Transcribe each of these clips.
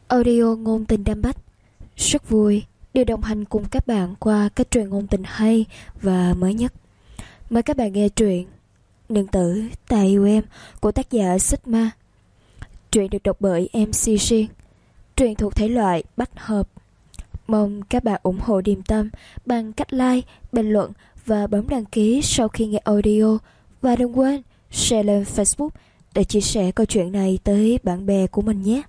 Audio ngôn tình đam bách rất vui được đồng hành cùng các bạn qua các truyện ngôn tình hay và mới nhất. Mời các bạn nghe truyện Nương tử ta yêu em của tác giả Sigma. Truyện được đọc bởi MC Riêng. Truyện thuộc thể loại bách hợp. Mong các bạn ủng hộ Điềm Tâm bằng cách like, bình luận và bấm đăng ký sau khi nghe audio. Và đừng quên share lên Facebook để chia sẻ câu chuyện này tới bạn bè của mình nhé.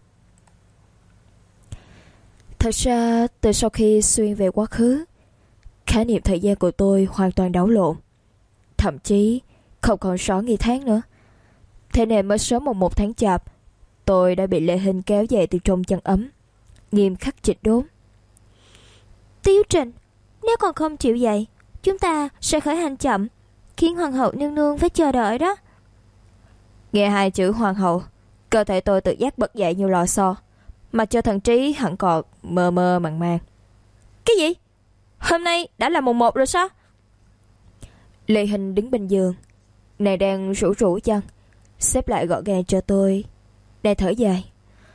Thật ra, từ sau khi xuyên về quá khứ, khái niệm thời gian của tôi hoàn toàn đảo lộn. Thậm chí không còn rõ ngày tháng nữa. Thế nên mới sớm mùng 1 tháng Chạp, tôi đã bị Lê Hinh kéo về từ trong chăn ấm, nghiêm khắc chỉnh đốn. Tiếu Trình, nếu còn không chịu dậy, chúng ta sẽ khởi hành chậm, khiến hoàng hậu nương nương phải chờ đợi đó. Nghe hai chữ hoàng hậu, cơ thể tôi tự giác bật dậy như lò xo, mặc cho thần trí hẳn còn mơ mơ màng màng. Cái gì? Hôm nay đã là mùng 1 rồi sao? Lê Hinh đứng bên giường, nàng đang rủ rủ chân, xếp lại gọn gàng cho tôi, đang thở dài.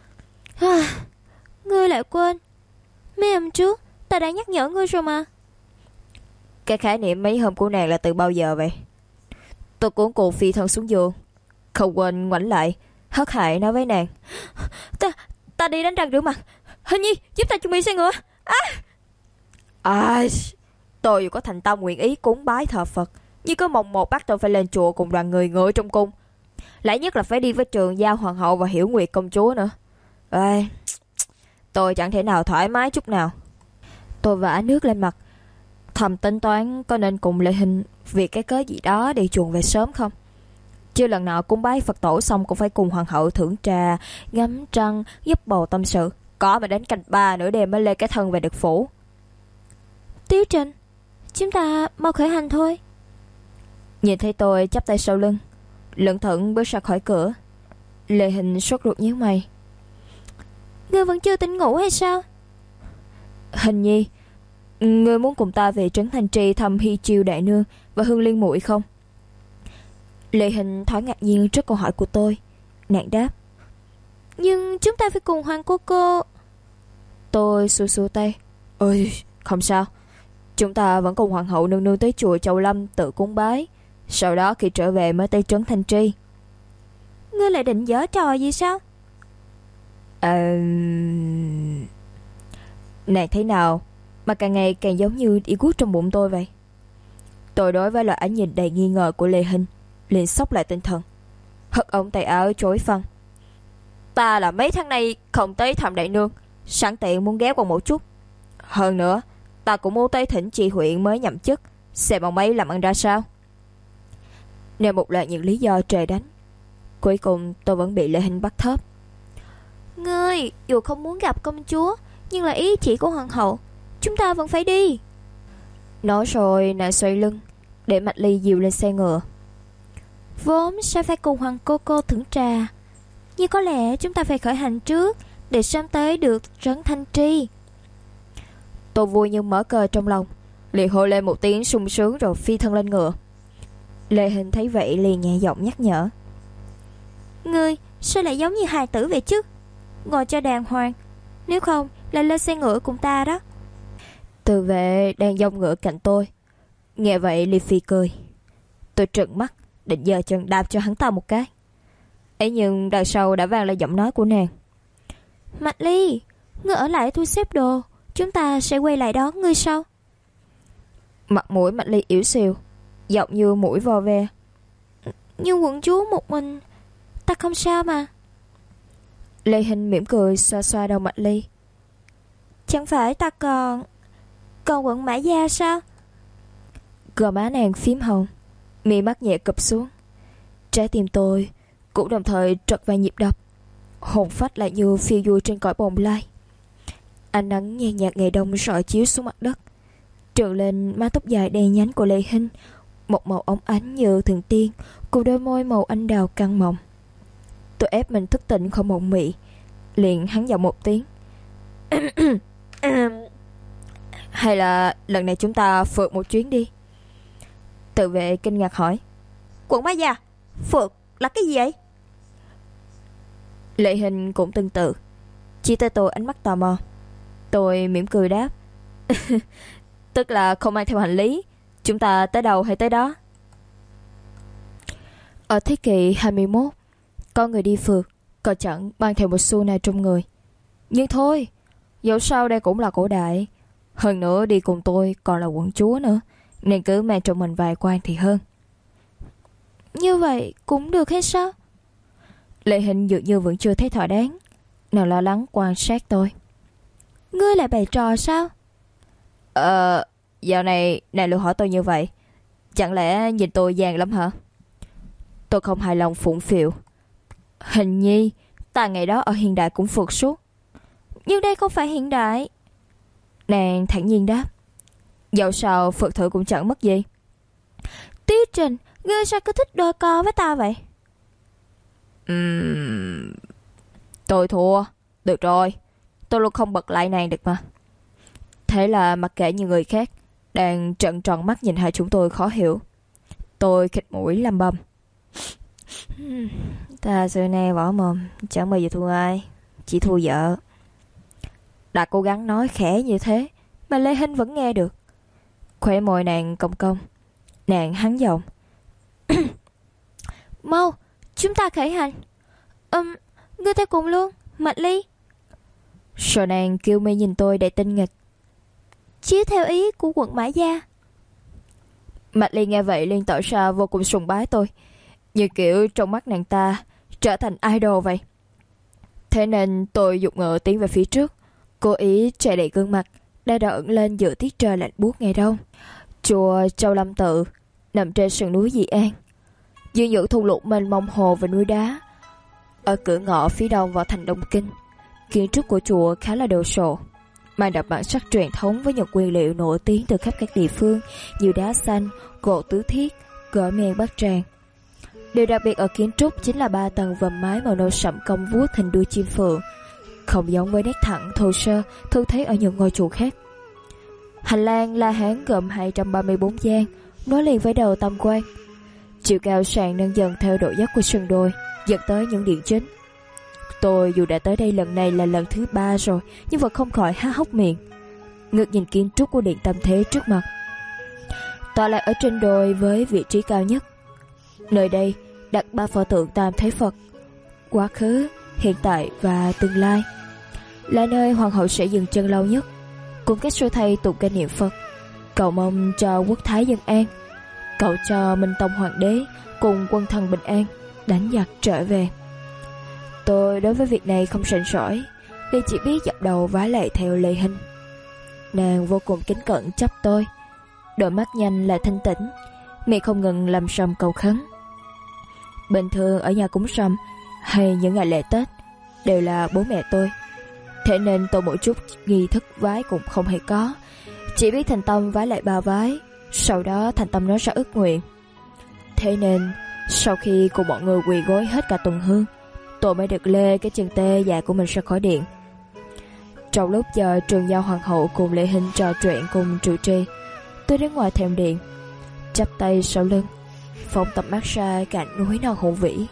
Ngươi lại quên, mấy hôm trước ta đã nhắc nhở ngươi rồi mà. Cái khái niệm mấy hôm của nàng là từ bao giờ vậy? Tôi cuốn cuồng phi thân xuống giường, không quên ngoảnh lại, hớt hải nói với nàng. Ta đi đánh răng rửa mặt. Hình nhi, giúp ta chuẩn bị xe ngựa. Tôi dù có thành tâm nguyện ý cúng bái thờ Phật, nhưng có mồng một bắt tôi phải lên chùa cùng đoàn người ngựa trong cung, lại nhất là phải đi với Trường Giao hoàng hậu và Hiểu Nguyệt công chúa nữa. Tôi chẳng thể nào thoải mái chút nào. Tôi vã nước lên mặt, thầm tính toán có nên cùng Lê Hinh vì cái cớ gì đó đi chuồn về sớm không. Chưa lần nào cúng bái Phật tổ xong cũng phải cùng hoàng hậu thưởng trà, ngắm trăng, giúp bầu tâm sự. Có mà đến canh 3 nửa đêm mới lê cái thân về được phủ. Tiếu Trình, chúng ta mau khởi hành thôi. Nhìn thấy tôi chắp tay sau lưng, lững thững bước ra khỏi cửa, Lê Hinh sốt ruột nhíu mày. Ngươi vẫn chưa tỉnh ngủ hay sao? Hình nhi, ngươi muốn cùng ta về trấn Thanh Tri thăm Hy Chiêu đại nương và Hương Liên muội không? Lê Hinh thoáng ngạc nhiên trước câu hỏi của tôi. Nàng đáp. Nhưng chúng ta phải cùng hoàng cô. Tôi xua xua tay. Không sao. Chúng ta vẫn cùng hoàng hậu nương nương tới chùa Châu Lâm tự cúng bái, sau đó khi trở về mới tới trấn Thanh Tri. Ngươi lại định giở trò gì sao? Nàng thấy nào mà càng ngày càng giống như đi guốc trong bụng tôi vậy. Tôi đối với loại ánh nhìn đầy nghi ngờ của Lê Hinh liền sốc lại tinh thần, hất ống tay áo chối phân. Ta là mấy tháng nay không tới thăm đại nương, sẵn tiện muốn ghé qua một chút. Hơn nữa, ta cũng muốn tới thỉnh chị huyện mới nhậm chức, xem ông ấy làm ăn ra sao. Nêu một loạt những lý do trời đánh, cuối cùng tôi vẫn bị Lê Hinh bắt thớp. Ngươi dù không muốn gặp công chúa, nhưng là ý chỉ của hoàng hậu, chúng ta vẫn phải đi. Nói rồi nàng xoay lưng, để Mạch Ly dìu lên xe ngựa. Vốn sẽ phải cùng hoàng cô thưởng trà, nhưng có lẽ chúng ta phải khởi hành trước để sớm tới được trấn Thanh Tri. Tôi vui như mở cờ trong lòng, liền hô lên một tiếng sung sướng rồi phi thân lên ngựa. Lê Hinh thấy vậy liền nhẹ giọng nhắc nhở. Ngươi sao lại giống như hài tử vậy chứ? Ngồi cho đàng hoàng, nếu không là lên xe ngựa cùng ta đó. Từ vệ đang dông ngựa cạnh tôi, nghe vậy liền phi cười. Tôi trợn mắt định giơ chân đạp cho hắn ta một cái, ấy nhưng đằng sau đã vang lên giọng nói của nàng. Mạch Ly, ngươi ở lại thu xếp đồ, chúng ta sẽ quay lại đón ngươi sau. Mặt mũi Mạch Ly yếu xìu, giọng như mũi vo ve. Nhưng quận chúa một mình, ta không sao mà. Lê Hinh mỉm cười xoa xoa đầu Mạch Ly. Chẳng phải ta còn quận Mã Gia sao? Gò má nàng phím hồng, mi mắt nhẹ cụp xuống. Trái tim tôi cũng đồng thời trật vài nhịp đập, hồn phách lại như phiêu du trên cõi bồng lai. Ánh nắng nhàn nhạt ngày đông rọi chiếu xuống mặt đất, trượt lên mái tóc dài đen nhánh của Lê Hinh, một màu óng ánh như thường tiên, cùng đôi môi màu anh đào căng mọng. Tôi ép mình thức tỉnh không mộng mị, liền hắn giọng một tiếng. Hay là lần này chúng ta phượt một chuyến đi? Tự vệ kinh ngạc hỏi. Quận Mã Gia, phượt là cái gì vậy? Lệ Hình cũng tương tự. Chỉ tới tôi ánh mắt tò mò. Tôi mỉm cười đáp. Tức là không mang theo hành lý. Chúng ta tới đâu hay tới đó. Ở thế kỷ 21, có người đi phượt còn chẳng mang theo một xu nào trong người. Nhưng thôi, dẫu sao đây cũng là cổ đại. Hơn nữa đi cùng tôi còn là quận chúa nữa, nên cứ mang trong mình vài quan thì hơn. Như vậy cũng được hay sao? Lệ Hình dường như vẫn chưa thấy thỏa đáng. Nàng lo lắng quan sát tôi. Ngươi lại bày trò sao? Dạo này nàng luôn hỏi tôi như vậy. Chẳng lẽ nhìn tôi già lắm hả? Tôi không hài lòng phụng phịu. Hình như ta ngày đó ở hiện đại cũng phượt suốt. Nhưng đây không phải hiện đại. Nàng thản nhiên đáp. Dẫu sao phượt thử cũng chẳng mất gì. Tiêu Trình, ngươi sao cứ thích đôi co với ta vậy? Tôi thua. Được rồi, tôi luôn không bật lại nàng được mà. Thế là mặc kệ như người khác đang trợn tròn mắt nhìn hai chúng tôi khó hiểu, tôi khịt mũi lầm bầm. Ta xưa nay võ mồm, chẳng bao giờ thua ai, chỉ thua vợ. Đã cố gắng nói khẽ như thế mà Lê Hinh vẫn nghe được. Khóe môi nàng cong cong. Nàng hắn giọng. Mau, chúng ta khởi hành. Ngươi theo cùng luôn, Mạch Ly. Rồi nàng kêu mi nhìn tôi đầy tinh nghịch. Chiếu theo ý của quận Mã Gia. Mạch Ly nghe vậy liền tỏ ra vô cùng sùng bái tôi, như kiểu trong mắt nàng ta trở thành idol vậy. Thế nên tôi dục ngựa tiến về phía trước, cố ý che đậy gương mặt đã đỏ ửng lên giữa tiết trời lạnh buốt ngày đông. Chùa Châu Lâm Tự nằm trên sườn núi Dị An, giữa những thung lũng mênh mông hồ và núi đá. Ở cửa ngõ phía đông vào thành Đông Kinh, kiến trúc của chùa khá là đồ sộ, mang đậm bản sắc truyền thống với những nguyên liệu nổi tiếng từ khắp các địa phương như đá xanh, gỗ tứ thiết, gỏi men Bắc Tràng. Điều đặc biệt ở kiến trúc chính là 3 tầng vòm mái màu nâu sẫm cong vuốt hình đuôi chim phượng, không giống với nét thẳng thô sơ thường thấy ở những ngôi chùa khác. Hành lang La Hán gồm 234 gian, nối liền với đầu tam quan. Chiều cao sàn nâng dần theo độ dốc của sườn đồi, dẫn tới những điện chính. Tôi dù đã tới đây lần này là lần thứ 3 rồi, nhưng vẫn không khỏi há hốc miệng, ngước nhìn kiến trúc của điện Tam Thế trước mặt. Tọa lạc ở trên đồi với vị trí cao nhất. Nơi đây đặt 3 pho tượng Tam Thế Phật, quá khứ, hiện tại và tương lai, là nơi hoàng hậu sẽ dừng chân lâu nhất, cùng các sư thầy tụng kinh niệm Phật, cầu mong cho quốc thái dân an, cầu cho Minh Tông Hoàng đế cùng quân thần bình an, đánh giặc trở về. Tôi đối với việc này không sành sỏi, nên chỉ biết dập đầu vái lạy theo Lê Hinh. Nàng vô cùng kính cẩn chấp tôi, đôi mắt nhanh lại thanh tĩnh, miệng không ngừng lầm sầm cầu khấn. Bình thường ở nhà cúng sâm hay những ngày lễ Tết đều là bố mẹ tôi, thế nên tôi một chút nghi thức vái cũng không hề có, chỉ biết thành tâm vái lại 3 vái, sau đó thành tâm nói ra ước nguyện. Thế nên sau khi cùng mọi người quỳ gối hết cả tuần hương, tôi mới được lê cái chân tê dài của mình ra khỏi điện. Trong lúc giờ Trường Giao Hoàng hậu cùng Lê Hinh trò chuyện cùng trụ trì, tôi đến ngoài thềm điện, chắp tay sau lưng, phóng tầm mắt ra cạnh núi non hùng vĩ.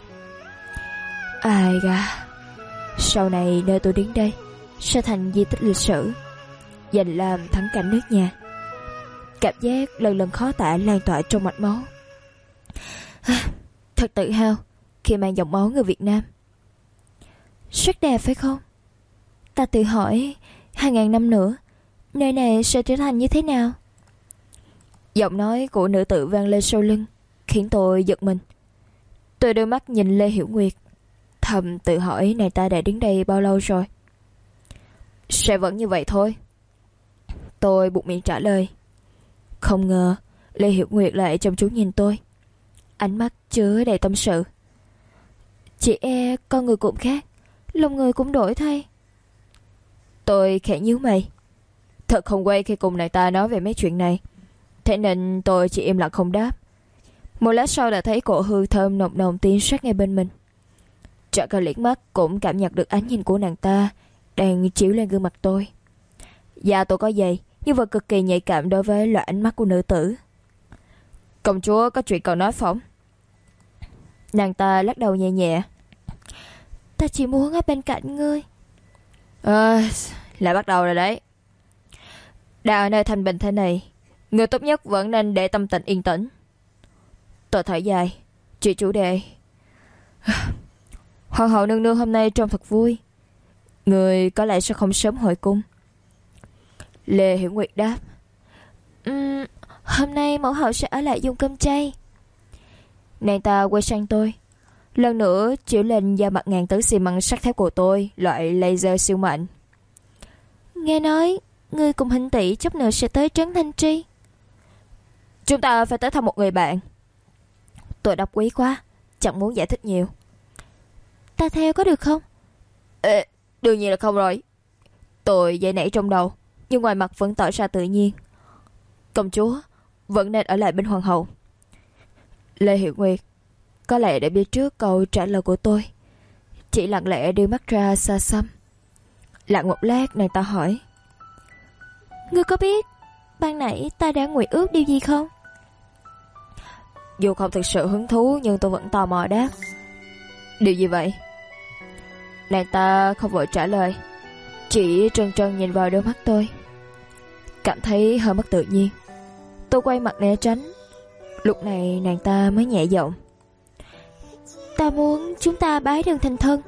Ai da, sau này nơi tôi đến đây sẽ thành di tích lịch sử, dành làm thắng cảnh nước nhà. Cảm giác lần lần khó tả lan tỏa trong mạch máu. Thật tự hào khi mang dòng máu người Việt Nam. Rất đẹp phải không? Ta tự hỏi 2000 năm nữa nơi này sẽ trở thành như thế nào? Giọng nói của nữ tử vang lên sau lưng, khiến tôi giật mình. Tôi đưa mắt nhìn Lê Hiểu Nguyệt, thầm tự hỏi nàng ta đã đứng đây bao lâu rồi. Sẽ vẫn như vậy thôi, tôi buộc miệng trả lời. Không ngờ Lê Hiểu Nguyệt lại chăm chú nhìn tôi, ánh mắt chứa đầy tâm sự. Chỉ e con người cũng khác, lòng người cũng đổi thay. Tôi khẽ nhíu mày, thật không quay khi cùng nàng ta nói về mấy chuyện này, thế nên tôi chỉ im lặng không đáp. Một lát sau đã thấy cổ hương thơm nồng nồng tiến sát ngay bên mình. Chẳng cần liếc mắt cũng cảm nhận được ánh nhìn của nàng ta đang chiếu lên gương mặt tôi. Dạ tôi có vậy, nhưng vẫn cực kỳ nhạy cảm đối với loại ánh mắt của nữ tử. Công chúa có chuyện cần nói phỏng? Nàng ta lắc đầu nhẹ nhẹ. Ta chỉ muốn ở bên cạnh ngươi. Lại bắt đầu rồi đấy. Đang ở nơi thanh bình thế này, người tốt nhất vẫn nên để tâm tình yên tĩnh. Tôi thở dài, chuyển chủ đề. Hoàng hậu nương nương hôm nay trông thật vui. Người có lẽ sẽ không sớm hồi cung. Lê Hiểu Nguyệt đáp. Hôm nay mẫu hậu sẽ ở lại dùng cơm chay. Nàng ta quay sang tôi, lần nữa chiếu lên da mặt ngàn tấn xi măng sắt thép của tôi, loại laser siêu mạnh. Nghe nói ngươi cùng Hình tỷ chút nữa sẽ tới trấn Thanh Tri. Chúng ta phải tới thăm một người bạn. Tôi đọc quý quá, chẳng muốn giải thích nhiều. Ta theo có được không? Đương nhiên là không rồi. Tôi dậy nảy trong đầu, nhưng ngoài mặt vẫn tỏ ra tự nhiên. Công chúa vẫn nên ở lại bên hoàng hậu. Lê Hiểu Nguyệt có lẽ đã biết trước câu trả lời của tôi, chỉ lặng lẽ đưa mắt ra xa xăm. Lặng một lát, nàng ta hỏi. Ngươi có biết ban nãy ta đã nguyện ước điều gì không? Dù không thực sự hứng thú, nhưng tôi vẫn tò mò đáp. Điều gì vậy? Nàng ta không vội trả lời, chỉ trân trân nhìn vào đôi mắt tôi. Cảm thấy hơi mất tự nhiên, tôi quay mặt né tránh. Lúc này nàng ta mới nhẹ giọng. Ta muốn chúng ta bái đường thành thân.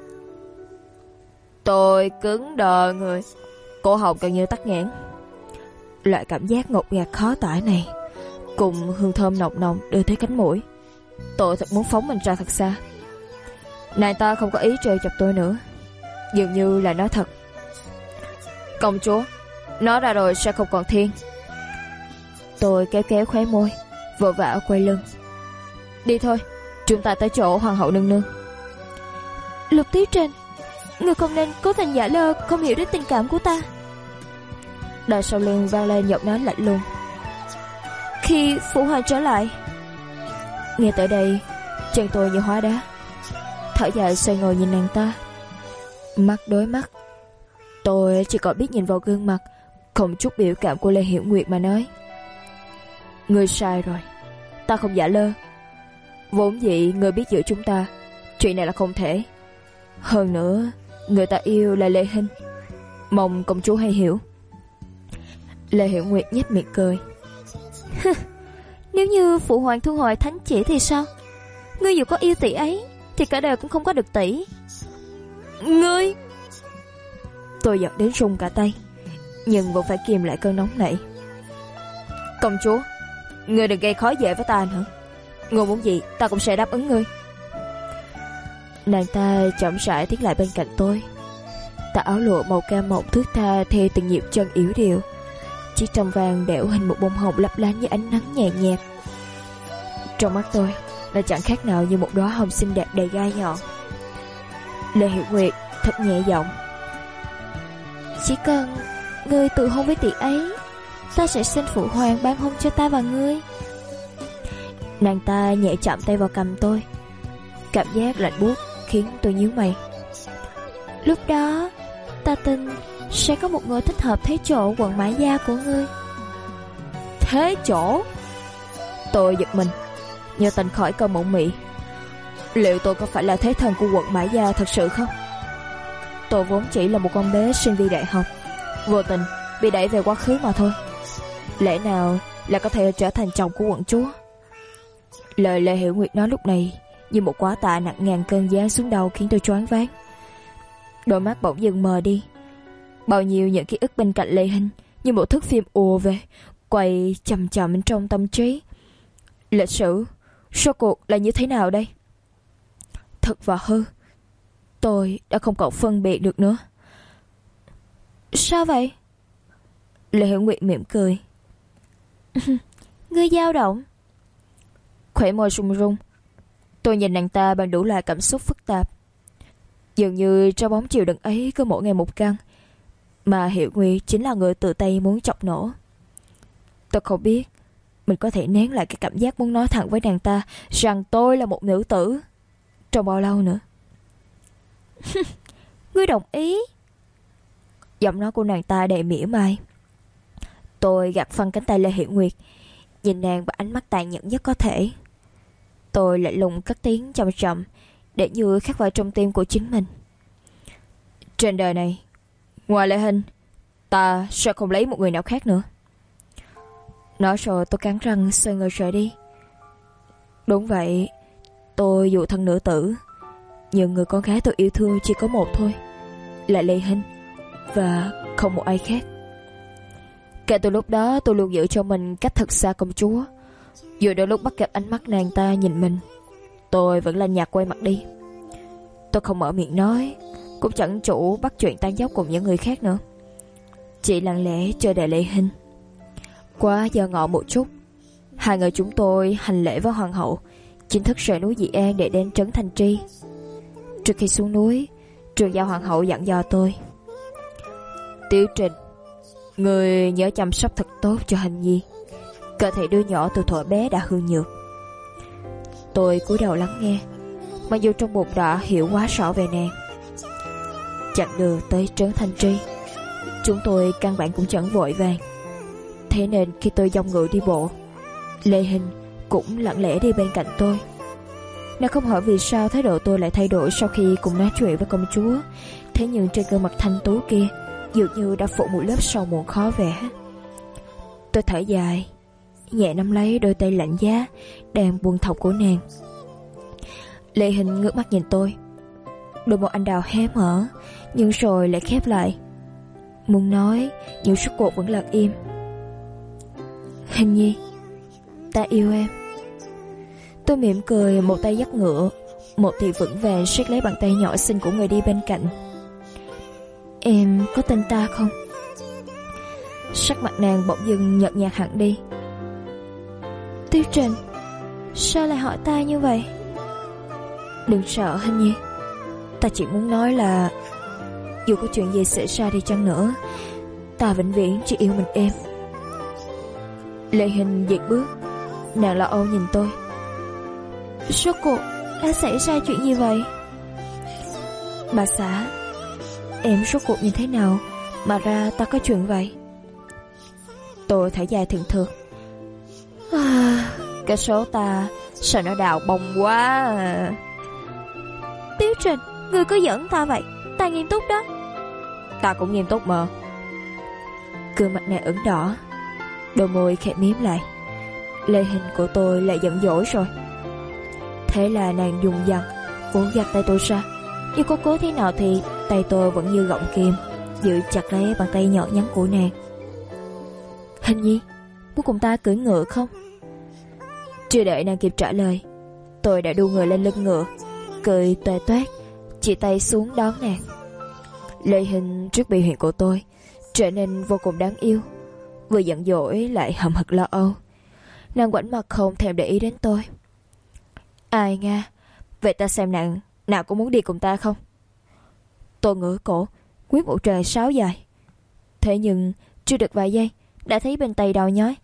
Tôi cứng đờ người, cổ họng gần như tắc nghẽn. Loại cảm giác ngột ngạt khó tả này cùng hương thơm nồng nồng đưa tới cánh mũi, tôi thật muốn phóng mình ra thật xa. Nàng ta không có ý trêu chọc tôi nữa, dường như là nói thật. Công chúa, nói ra rồi sẽ không còn thiên. Tôi kéo kéo khóe môi, vội vã quay lưng. Đi thôi, chúng ta tới chỗ hoàng hậu nương nương. Lục Tiếu Trình, ngươi không nên cố tình giả lơ không hiểu đến tình cảm của ta. Đằng sau lưng vang lên giọng nói lạnh lùng. Khi phụ hoàng trở lại. Nghe tới đây, chân tôi như hóa đá, thở dài xoay ngồi nhìn nàng ta. Mắt đối mắt, tôi chỉ còn biết nhìn vào gương mặt không chút biểu cảm của Lê Hiểu Nguyệt mà nói. Ngươi sai rồi, ta không giả lơ. Vốn dĩ ngươi biết giữa chúng ta chuyện này là không thể. Hơn nữa, người ta yêu là Lê Hinh, mong công chúa hay hiểu. Lê Hiểu Nguyệt nhếch miệng cười. Nếu như phụ hoàng thu hồi thánh chỉ thì sao? Ngươi dù có yêu tỷ ấy thì cả đời cũng không có được tỷ. Ngươi! Tôi giận đến run cả tay, nhưng vẫn phải kìm lại cơn nóng nảy. Công chúa, ngươi đừng gây khó dễ với ta nữa. Ngươi muốn gì ta cũng sẽ đáp ứng ngươi. Nàng ta chậm rãi tiến lại bên cạnh tôi. Tà áo lụa màu cam mộng thướt tha theo từng nhịp chân yếu điệu, chiếc tròng vàng đẽo hình một bông hồng lấp lánh như ánh nắng nhẹ nhạt. Trong mắt tôi là chẳng khác nào như một đóa hồng xinh đẹp đầy gai nhọn. Lê Hiểu Nguyệt thật nhẹ giọng. Chỉ cần ngươi tự hôn với tỷ ấy, ta sẽ xin phụ hoàng ban hôn cho ta và ngươi. Nàng ta nhẹ chạm tay vào cằm tôi. Cảm giác lạnh buốt khiến tôi nhíu mày. Lúc đó ta tin sẽ có một người thích hợp thế chỗ quận Mã Gia của ngươi. Thế chỗ? Tôi giật mình, nhớ tình khỏi câu mộng mị. Liệu tôi có phải là thế thần của quận Mã Gia thật sự không? Tôi vốn chỉ là một con bé sinh viên đại học, vô tình bị đẩy về quá khứ mà thôi. Lẽ nào là có thể trở thành chồng của quận chúa? Lời Lê Hiểu Nguyệt nói lúc này như một quả tạ nặng ngàn cân giáng xuống đầu, khiến tôi choáng váng. Đôi mắt bỗng dừng mờ đi. Bao nhiêu những ký ức bên cạnh Lê Hinh như một thước phim ùa về, quay chậm chậm trong tâm trí. Lịch sử rốt cuộc là như thế nào đây? Thật và hư, tôi đã không còn phân biệt được nữa. Sao vậy? Lê Hiểu Nguyệt mỉm cười. Ngươi dao động. Khỏe môi run run. Tôi nhìn nàng ta bằng đủ loại cảm xúc phức tạp. Dường như trong bóng chiều đựng ấy cứ mỗi ngày một căn, mà Hiểu Nguyệt chính là người tự tay muốn chọc nổ. Tôi không biết mình có thể nén lại cái cảm giác muốn nói thẳng với nàng ta rằng tôi là một nữ tử trong bao lâu nữa. Ngươi đồng ý? Giọng nói của nàng ta đầy mỉa mai. Tôi gạt phăng cánh tay Lê Hiểu Nguyệt, nhìn nàng bằng ánh mắt tàn nhẫn nhất có thể. Tôi lạnh lùng cất tiếng chậm chậm, để như khắc vào trong tim của chính mình. Trên đời này Ngoài Lệ Hình, ta sẽ không lấy một người nào khác nữa. Nói rồi tôi cắn răng xoay người rời đi. Đúng vậy, tôi dù thân nữ tử, nhưng người con gái tôi yêu thương chỉ có một thôi, là Lệ Hình, và không một ai khác. Kể từ lúc đó tôi luôn giữ cho mình cách thật xa công chúa. Dù đôi lúc bắt gặp ánh mắt nàng ta nhìn mình, tôi vẫn lạnh nhạt quay mặt đi. Tôi không mở miệng nói, cũng chẳng chủ bắt chuyện tán dóc cùng những người khác nữa, chỉ lặng lẽ chờ đợi Lệ Hình. Quá giờ ngọ một chút, hai người chúng tôi hành lễ với hoàng hậu, chính thức rời núi Dị An để đến trấn Thanh Tri. Trước khi xuống núi, Trường Giao hoàng hậu dặn dò tôi: Tiểu Trình, người nhớ chăm sóc thật tốt cho Hình Nhi. Cơ thể đứa nhỏ từ thuở bé đã hư nhược. Tôi cúi đầu lắng nghe, mặc dù trong bụng đã hiểu quá rõ về nàng. Chặng đường tới trấn Thanh Tri, chúng tôi căn bản cũng chẳng vội vàng. Thế nên khi tôi dong ngựa đi bộ, Lệ Hình cũng lặng lẽ đi bên cạnh tôi. Nàng không hỏi vì sao thái độ tôi lại thay đổi sau khi cùng nói chuyện với công chúa. Thế nhưng trên gương mặt thanh tú kia dường như đã phủ một lớp sầu muộn khó vẽ. Tôi thở dài, nhẹ nắm lấy đôi tay lạnh giá đang buông thõng của nàng. Lệ Hình ngước mắt nhìn tôi, đôi môi anh đào hé mở nhưng rồi lại khép lại. Muốn nói nhưng suốt cuộc vẫn lặng im. Hình Nhi, ta yêu em. Tôi mỉm cười, một tay dắt ngựa, một thì vững vàng siết lấy bàn tay nhỏ xinh của người đi bên cạnh. Em có tin ta không? Sắc mặt nàng bỗng dưng nhợt nhạt hẳn đi. Tiêu Trình, sao lại hỏi ta như vậy? Đừng sợ Hình Nhi, ta chỉ muốn nói là dù có chuyện gì xảy ra đi chăng nữa, ta vĩnh viễn chỉ yêu mình em. Lệ Hình dịt bước, nàng lo âu nhìn tôi. Rốt cuộc đã xảy ra chuyện gì vậy? Bà xã, em rốt cuộc như thế nào mà ra ta có chuyện vậy? Tôi thở dài thườn thượt. Cái số ta sao nó đào bông quá à. Tiếu Trình, ngươi cứ giỡn ta vậy, ta nghiêm túc đó. Ta cũng nghiêm túc mà. Gương mặt này ửng đỏ, đôi môi khẽ mím lại. Lệ Hình của tôi lại giận dỗi rồi. Thế là nàng dùng dằn vỗ giật tay tôi ra, nhưng có cố thế nào thì tay tôi vẫn như gọng kìm giữ chặt lấy bàn tay nhỏ nhắn của nàng. Hình Nhi, muốn cùng ta cưỡi ngựa không? Chưa đợi nàng kịp trả lời, tôi đã đu người lên lưng ngựa, cười toe toét chỉ tay xuống đón nàng. Lệ Hình trước biểu hiện của tôi trở nên vô cùng đáng yêu, vừa giận dỗi lại hậm hực lo âu. Nàng ngoảnh mặt không thèm để ý đến tôi. Ai Nga, vậy ta xem nàng nào có muốn đi cùng ta không? Tôi ngửa cổ quyết một trời sáo dài. Thế nhưng chưa được vài giây đã thấy bên tay đau nhói.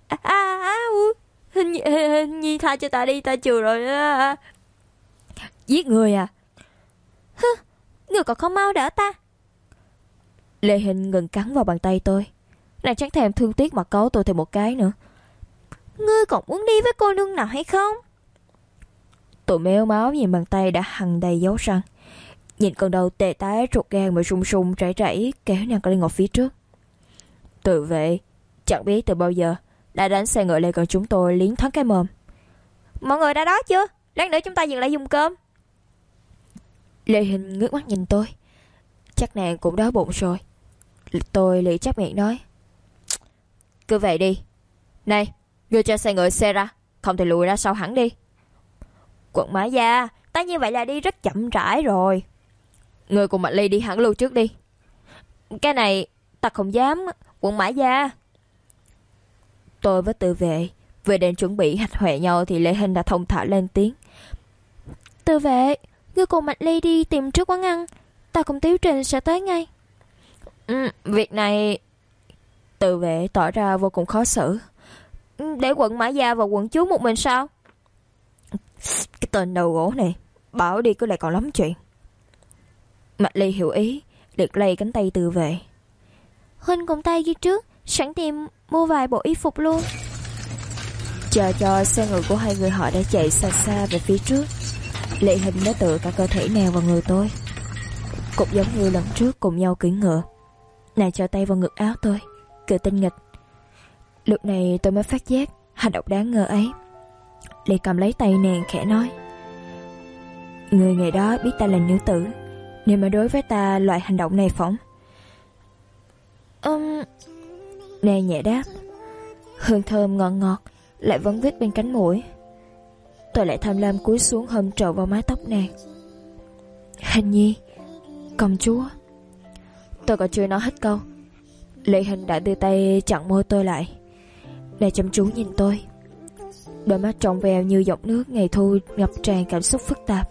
Hình Nhi tha cho ta đi, ta chừa rồi đó. Giết người à? Hứ, người còn không mau đỡ ta. Lệ Hình ngừng cắn vào bàn tay tôi. Nàng chẳng thèm thương tiếc mà cấu tôi thêm một cái nữa. Ngươi còn muốn đi với cô nương nào hay không? Tôi méo máu nhìn bàn tay đã hằn đầy dấu răng, nhìn con đầu tê tái ruột gan mà run run rẩy rẩy kéo nàng lên ngọc phía trước. Tự vệ chẳng biết từ bao giờ đã đánh xe ngựa lên còn chúng tôi liến thoáng cái mồm. Mọi người đã đói chưa? Lát nữa chúng ta dừng lại dùng cơm. Lệ Hình ngước mắt nhìn tôi, chắc nàng cũng đói bụng rồi. Tôi lì chắc miệng nói, cứ vậy đi. Này, ngươi cho xe ngựa xe ra, không thì lùi ra sau hẳn đi. Quận Mã Gia, ta như vậy là đi rất chậm rãi rồi. Ngươi cùng Mạch Ly đi hẳn lưu trước đi. Cái này ta không dám. Quận Mã Gia. Tôi với Tự vệ vừa định chuẩn bị hạch hoẹ nhau thì Lệ Hình đã thông thả lên tiếng. Tự vệ, ngươi cùng Mạch Ly đi tìm trước quán ăn, ta cùng Tiếu Trình sẽ tới ngay. Việc này... Tự vệ tỏ ra vô cùng khó xử. Để quận Mã Gia và quận chúa một mình sao? Cái tên đầu gỗ này bảo đi cứ lại còn lắm chuyện. Mạch Ly hiểu ý, liệt lay cánh tay Tự vệ. Huynh cùng tay đi trước, sẵn tìm mua vài bộ y phục luôn. Chờ cho xe ngựa của hai người họ đã chạy xa xa về phía trước, Lệ Hình đã tựa cả cơ thể nào vào người tôi, cũng giống như lần trước cùng nhau cưỡi ngựa. Nàng cho tay vào ngực áo tôi, cười tinh nghịch. Lúc này tôi mới phát giác hành động đáng ngờ ấy. Lê cầm lấy tay nàng khẽ nói: người ngày đó biết ta là nữ tử, nên mà đối với ta loại hành động này phỏng. Nàng nhẹ đáp. Hương thơm ngọt ngọt lại vẫn vít bên cánh mũi. Tôi lại tham lam cúi xuống hôn trộn vào mái tóc nàng. Hình nhi, công chúa. Tôi còn chưa nói hết câu, Lệ Hình đã đưa tay chặn môi tôi lại. Nàng chăm chú nhìn tôi, đôi mắt trong veo như dòng nước ngày thu ngập tràn cảm xúc phức tạp.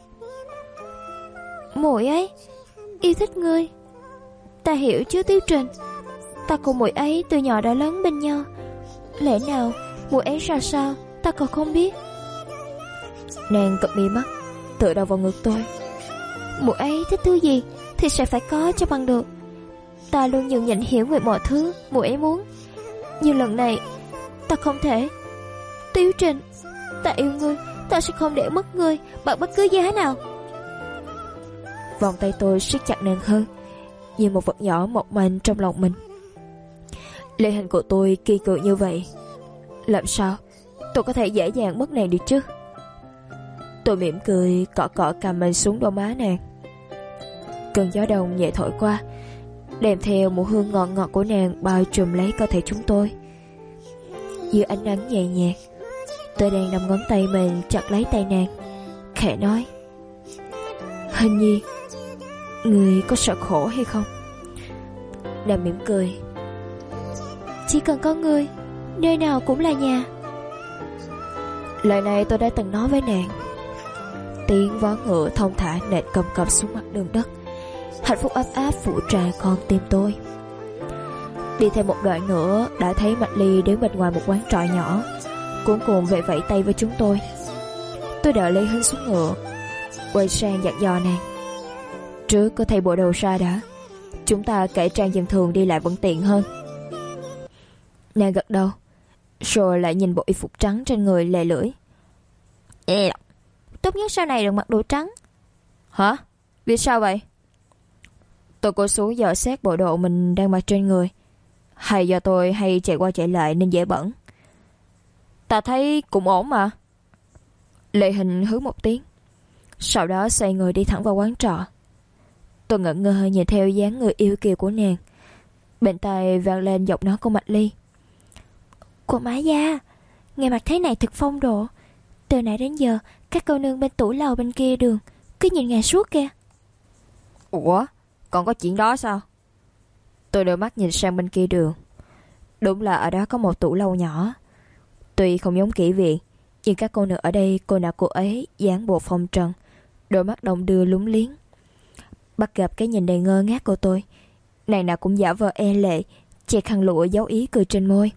Muội ấy yêu thích ngươi. Ta hiểu chứ Tiêu Trình. Ta cùng muội ấy từ nhỏ đã lớn bên nhau. Lẽ nào muội ấy ra sao ta còn không biết. Nàng cụp mi mắt, tựa đầu vào ngực tôi. Muội ấy thích thứ gì thì sẽ phải có cho bằng được. Ta luôn nhường nhịn hiểu về mọi thứ muội ấy muốn, nhưng lần này ta không thể. Tiêu Trình, ta yêu ngươi, ta sẽ không để mất ngươi bằng bất cứ giá nào. Vòng tay tôi siết chặt nàng hơn, như một vật nhỏ mỏng manh trong lòng mình. Lê Hình của tôi kỳ cựu như vậy, làm sao tôi có thể dễ dàng mất nàng được chứ? Tôi mỉm cười cọ cọ cằm mình xuống đôi má nàng. Cơn gió đông nhẹ thổi qua, đem theo mùi hương ngọt ngọt của nàng bao trùm lấy cơ thể chúng tôi. Dưới ánh nắng nhẹ nhạt, tôi đang nắm ngón tay mình chặt lấy tay nàng, khẽ nói: Hình nhi, người có sợ khổ hay không? Nàng mỉm cười: Chỉ cần có ngươi, nơi nào cũng là nhà. Lời này tôi đã từng nói với nàng. Tiếng vó ngựa thông thả nện cầm cập xuống mặt đường đất. Hạnh phúc ấm áp phủ tràn con tim tôi. Đi thêm một đoạn nữa đã thấy Mạch Ly đứng bên ngoài một quán trọ nhỏ, cuống cuồng vẫy vẫy tay với chúng tôi. Tôi đợi Lê Hinh xuống ngựa, quay sang dặn dò nàng: Trước có thay bộ đồ ra đã, chúng ta cải trang dân thường đi lại vẫn tiện hơn. Nàng gật đầu, rồi lại nhìn bộ y phục trắng trên người lè lưỡi: Tốt nhất sau này đừng mặc đồ trắng. Hả? Vì sao vậy? Tôi cúi xuống dò xét bộ đồ mình đang mặc trên người. Hay do tôi hay chạy qua chạy lại nên dễ bẩn? Ta thấy cũng ổn mà. Lệ Hình hứ một tiếng, sau đó xoay người đi thẳng vào quán trọ. Tôi ngẩn ngơ nhìn theo dáng người yêu kiều của nàng. Bên tai vang lên giọng nói của Mạch Ly: Cô Mã Gia, nghe mặt thế này thật phong độ. Từ nãy đến giờ các cô nương bên tủ lầu bên kia đường cứ nhìn ngài suốt kìa. Ủa, còn có chuyện đó sao? Tôi đưa mắt nhìn sang bên kia đường. Đúng là ở đó có một tủ lâu nhỏ. Tuy không giống kỹ viện, nhưng các cô nữ ở đây cô nào cô ấy dáng bộ phong trần, đôi mắt đồng đưa lúng liếng. Bắt gặp cái nhìn đầy ngơ ngác của tôi, nàng nào cũng giả vờ e lệ, che khăn lụa giấu ý cười trên môi.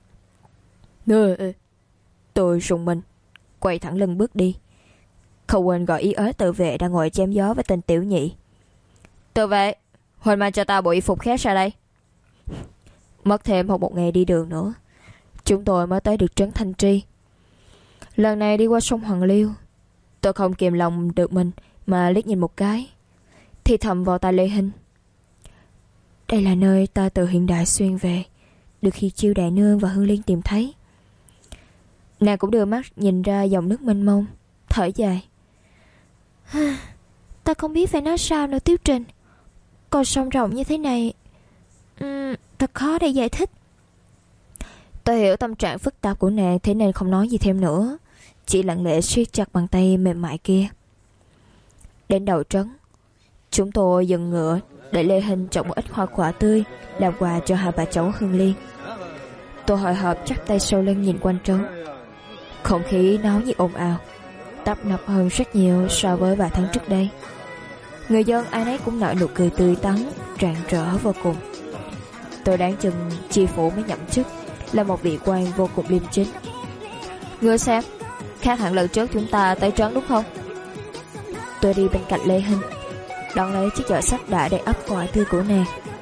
Tôi rùng mình, quay thẳng lưng bước đi, không quên gọi ý ới tự vệ đang ngồi chém gió với tên tiểu nhị: Tự vệ, huỳnh mang cho ta bộ y phục khác ra đây. Mất thêm một ngày đi đường nữa, chúng tôi mới tới được trấn Thanh Tri. Lần này đi qua sông Hoàng Liêu, tôi không kìm lòng được mình mà liếc nhìn một cái, thì thầm vào tai Lê Hinh: Đây là nơi ta từ hiện đại xuyên về, được khi Chiêu Đại Nương và Hương Liên tìm thấy. Nàng cũng đưa mắt nhìn ra dòng nước mênh mông, thở dài: Ta không biết phải nói sao nữa Tiêu Trình. Con sông rộng như thế này, thật khó để giải thích. Tôi hiểu tâm trạng phức tạp của nàng, thế nên không nói gì thêm nữa, chỉ lặng lẽ siết chặt bàn tay mềm mại kia. Đến đầu trấn, chúng tôi dừng ngựa để Lê Hinh trồng một ít hoa quả tươi làm quà cho hai bà cháu Hương Liên. Tôi hồi hộp chắp tay sau lưng nhìn quanh trấn. Không khí náo nhiệt ồn ào, tấp nập hơn rất nhiều so với vài tháng trước đây. Người dân ai nấy cũng nở nụ cười tươi tắn, rạng rỡ vô cùng. Tôi đoán chừng chi phủ mới nhậm chức là một vị quan vô cùng liêm chính. Ngươi xem, khác hẳn lần trước chúng ta tới trấn đúng không? Tôi đi bên cạnh Lê Hinh, đón lấy chiếc giỏ sách đã đầy ắp quả tươi của nàng.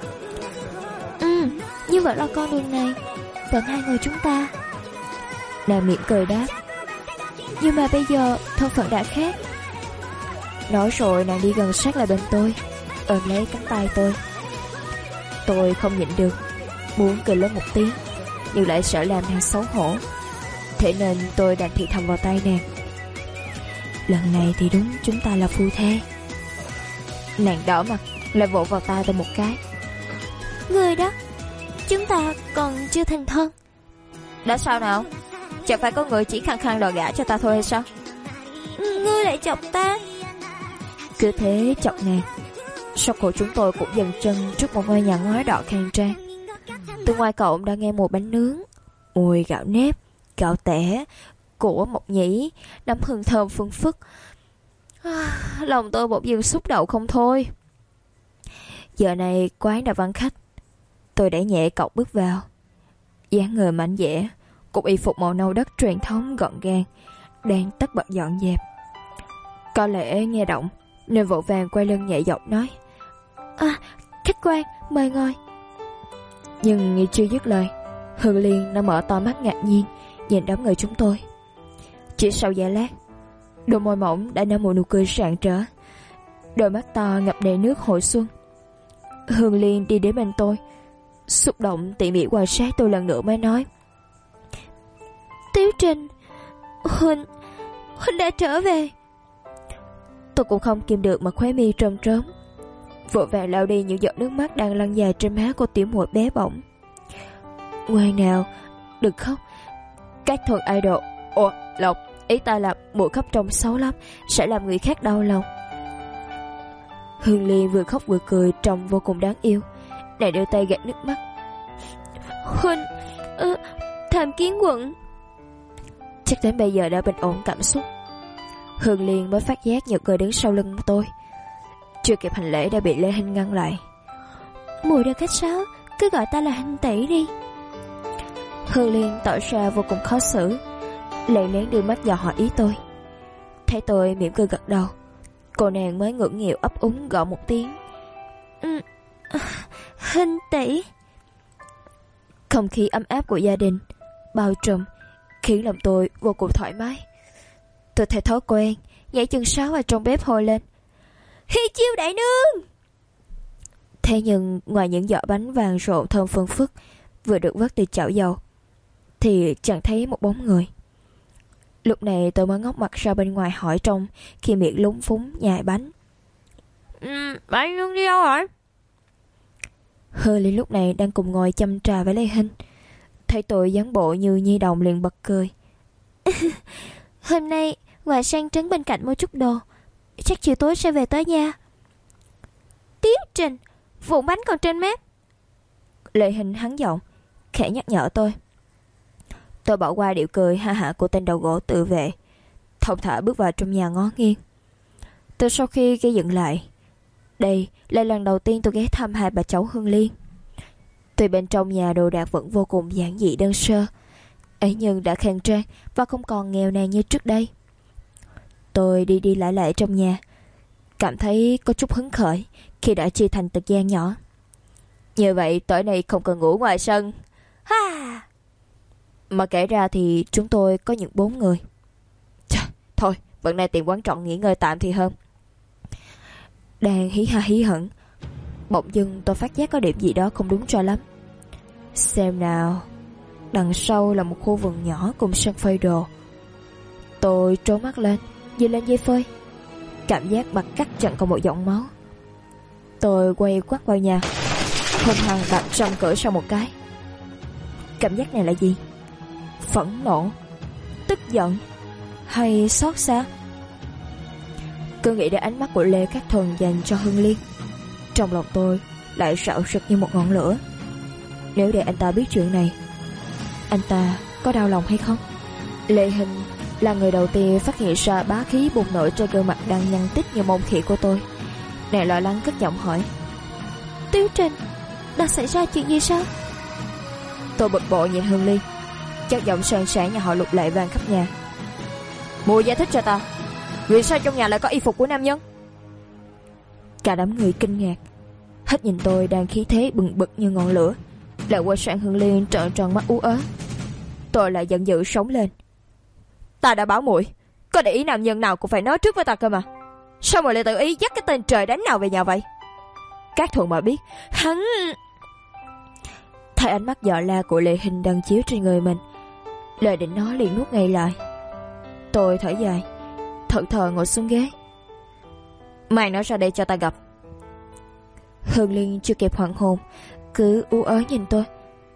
Như vậy là con đường này vẫn hai người chúng ta. Nàng mỉm cười đáp: Nhưng mà bây giờ thân phận đã khác. Nói rồi nàng đi gần sát lại bên tôi, ôm lấy cánh tay tôi. Tôi không nhịn được, muốn cười lớn một tiếng, nhưng lại sợ làm nàng xấu hổ. Thế nên tôi đành thì thầm vào tay nàng: lần này thì đúng chúng ta là phu thê. Nàng đỏ mặt, lại vỗ vào tay tôi một cái: Người đó, chúng ta còn chưa thành thân. Đã sao nào? Chẳng phải có người chỉ khăng khăng đòi gả cho ta thôi hay sao? Ngươi lại chọc ta. Cứ thế chọc nàng, sau cổ chúng tôi cũng dừng chân trước một ngôi nhà ngói đỏ khang trang. Từ ngoài cổng đã nghe mùi bánh nướng, mùi gạo nếp, gạo tẻ của mộc nhĩ, nấm hương thơm phương phức. Lòng tôi bỗng dưng xúc động không thôi. Giờ này quán đã vắng khách. Tôi đẩy nhẹ cậu bước vào. Dáng người mạnh dẻ, cục y phục màu nâu đất truyền thống gọn gàng, đang tất bật dọn dẹp. Có lẽ nghe động nên vội vàng quay lưng nhẹ giọng nói: Khách quan, mời ngồi. Nhưng chưa dứt lời, Hương Liên đã mở to mắt ngạc nhiên nhìn đám người chúng tôi. Chỉ sau giây lát, đôi môi mỏng đã nở một nụ cười rạng rỡ, đôi mắt to ngập đầy nước hồi xuân. Hương Liên đi đến bên tôi, xúc động tỉ mỉ quan sát tôi lần nữa mới nói: Tiếu Trình, Huynh đã trở về. Tôi cũng không kìm được mà khóe mi trơm trớm, vội vàng lau đi những giọt nước mắt đang lăn dài trên má của tiểu muội bé bỏng. Ngoan nào, đừng khóc. Các thuần idol, Lộc, ý ta là muội khóc trông xấu lắm, sẽ làm người khác đau lòng. Hương Liên vừa khóc vừa cười, trông vô cùng đáng yêu. Nàng đưa tay gạt nước mắt: Huynh, tham kiến quận. Chắc đến bây giờ đã bình ổn cảm xúc. Hương Liên mới phát giác những người đứng sau lưng tôi. Chưa kịp hành lễ đã bị Lê Hinh ngăn lại: Muội đừng khách sáo, cứ gọi ta là Hinh tỷ đi. Hương Liên tỏ ra vô cùng khó xử, lén lén đưa mắt dò hỏi ý tôi. Thấy tôi mỉm cười gật đầu, cô nàng mới ngưỡng nghịu ấp úng gọi một tiếng: Hinh tỷ. Không khí ấm áp của gia đình bao trùm khiến lòng tôi vô cùng thoải mái. Tôi theo thói quen nhảy chân sáo vào trong bếp hô lên: Hi chiêu đại nương. Thế nhưng ngoài những giỏ bánh vàng rộn thơm phương phức vừa được vớt từ chảo dầu thì chẳng thấy một bóng người. Lúc này tôi mới ngóc mặt ra bên ngoài hỏi trong khi miệng lúng phúng nhai bánh: Bạn nương đi đâu rồi? Hương Liên lúc này đang cùng ngồi châm trà với Lê Hinh, thấy tôi dáng bộ như nhi đồng liền bật cười: Hôm nay ngoài sang trấn bên cạnh mua chút đồ, chắc chiều tối sẽ về tới nhà. Tiếu Trình, vụn bánh còn trên mép. Lê Hinh hắn giọng khẽ nhắc nhở tôi. Tôi bỏ qua điệu cười ha hả của tên đầu gỗ tự vệ, thong thả bước vào trong nhà ngó nghiêng. Từ sau khi gây dựng lại, đây là lần đầu tiên tôi ghé thăm hai bà cháu Hương Liên. Tuy bên trong nhà đồ đạc vẫn vô cùng giản dị đơn sơ, ấy nhưng đã khang trang và không còn nghèo nàn như trước đây. Tôi đi đi lại lại trong nhà, cảm thấy có chút hứng khởi khi đã chia thành từng gian nhỏ. Như vậy tối nay không cần ngủ ngoài sân. Ha! Mà kể ra thì chúng tôi có những 4 người. Thôi, bữa nay tìm quán trọ nghỉ ngơi tạm thì hơn. Đang hí ha hí hửng, bỗng dưng tôi phát giác có điểm gì đó không đúng cho lắm. Xem nào, đằng sau là một khu vườn nhỏ cùng sân phơi đồ. Tôi trố mắt lên, nhìn lên dây phơi, cảm giác mặt cắt chẳng còn một giọt máu. Tôi quay quắt vào nhà, hung hăng đập rầm cửa sau một cái. Cảm giác này là gì? Phẫn nộ, tức giận hay xót xa? Cứ nghĩ đến ánh mắt của Lê Cát Thuần dành cho Hương Liên, trong lòng tôi lại rạo rực như một ngọn lửa. Nếu để anh ta biết chuyện này, anh ta có đau lòng hay không? Lê Hinh là người đầu tiên phát hiện ra bá khí bùng nổ trên gương mặt đang nhăn tít như mông khỉ của tôi. Nàng lo lắng cất giọng hỏi: Tiếu Trình, đang xảy ra chuyện gì sao? Tôi bực bội nhìn Hương Liên, chất giọng sơn sảng nhà họ Lục lại vang khắp nhà: Mùi giải thích cho ta, vì sao trong nhà lại có y phục của nam nhân? Cả đám người kinh ngạc, hết nhìn tôi đang khí thế bừng bực như ngọn lửa, lại quay sang Hương Liên trợn tròn mắt ú ớ. Tôi lại giận dữ sống lên: Ta đã bảo muội, có để ý nam nhân nào cũng phải nói trước với ta cơ mà. Sao muội lại tự ý dắt cái tên trời đánh nào về nhà vậy? Cát Thuần mà biết, hắn... Thấy ánh mắt dọa la của Lệ Hình đang chiếu trên người mình, lời định nói liền nuốt ngay lại. Tôi thở dài, thẫn thờ ngồi xuống ghế. Mày nói ra đây cho ta gặp. Hương Liên chưa kịp hoàn hồn, cứ ú ớ nhìn tôi.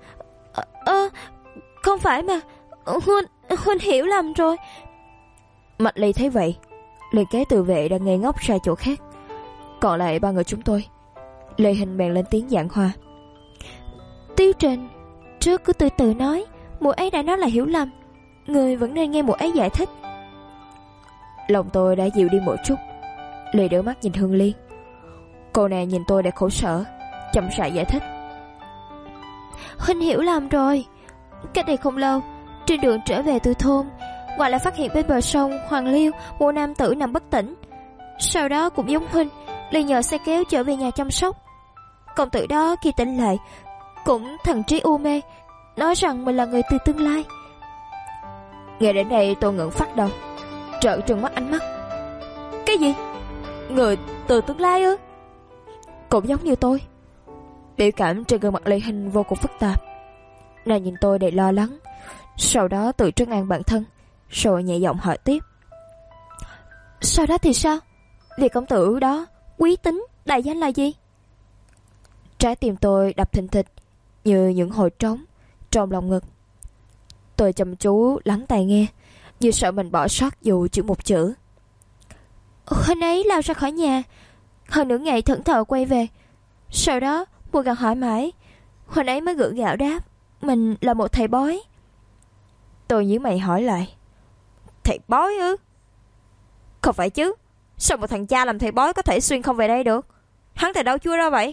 Không phải mà, Huynh hiểu lầm rồi. Mạch Ly thấy vậy, liền kéo Từ Vệ đang ngây ngốc ra chỗ khác. Còn lại ba người chúng tôi, Lệ Hình bèn lên tiếng giảng hòa. Tiêu Trình, trước cứ từ từ nói, muội ấy đã nói là hiểu lầm, người vẫn nên nghe muội ấy giải thích. Lòng tôi đã dịu đi một chút, liền đỡ mắt nhìn Hương Liên. Cô nàng nhìn tôi để khổ sở, chậm rãi giải thích. Huynh hiểu lầm rồi. Cách đây không lâu, trên đường trở về từ thôn, ngoài là phát hiện bên bờ sông Hoàng Liêu một nam tử nằm bất tỉnh. Sau đó cũng giống Huynh, liền nhờ xe kéo trở về nhà chăm sóc. Công tử đó khi tỉnh lại cũng thần trí u mê, nói rằng mình là người từ tương lai. Nghe đến đây tôi ngẩng phát đầu, trợn trừng mắt ánh mắt. Cái gì? Người từ tương lai ư? Cũng giống như tôi. Biểu cảm trên gương mặt Lệ Hình vô cùng phức tạp. Nàng nhìn tôi đầy lo lắng, sau đó tự trấn an bản thân, rồi nhẹ giọng hỏi tiếp. Sau đó thì sao? Vị công tử đó quý tính đại danh là gì? Trái tim tôi đập thình thịch như những hồi trống trong lòng ngực. Tôi chăm chú lắng tai nghe, như sợ mình bỏ sót dù chỉ một chữ. Huynh ấy lao ra khỏi nhà, hơn nửa ngày thẫn thờ quay về. Sau đó muội gặng hỏi mãi, huynh ấy mới gượng gạo đáp mình là một thầy bói. Tôi nhíu mày hỏi lại. Thầy bói ư? Không phải chứ, sao một thằng cha làm thầy bói có thể xuyên không về đây được? Hắn từ đâu chui ra vậy?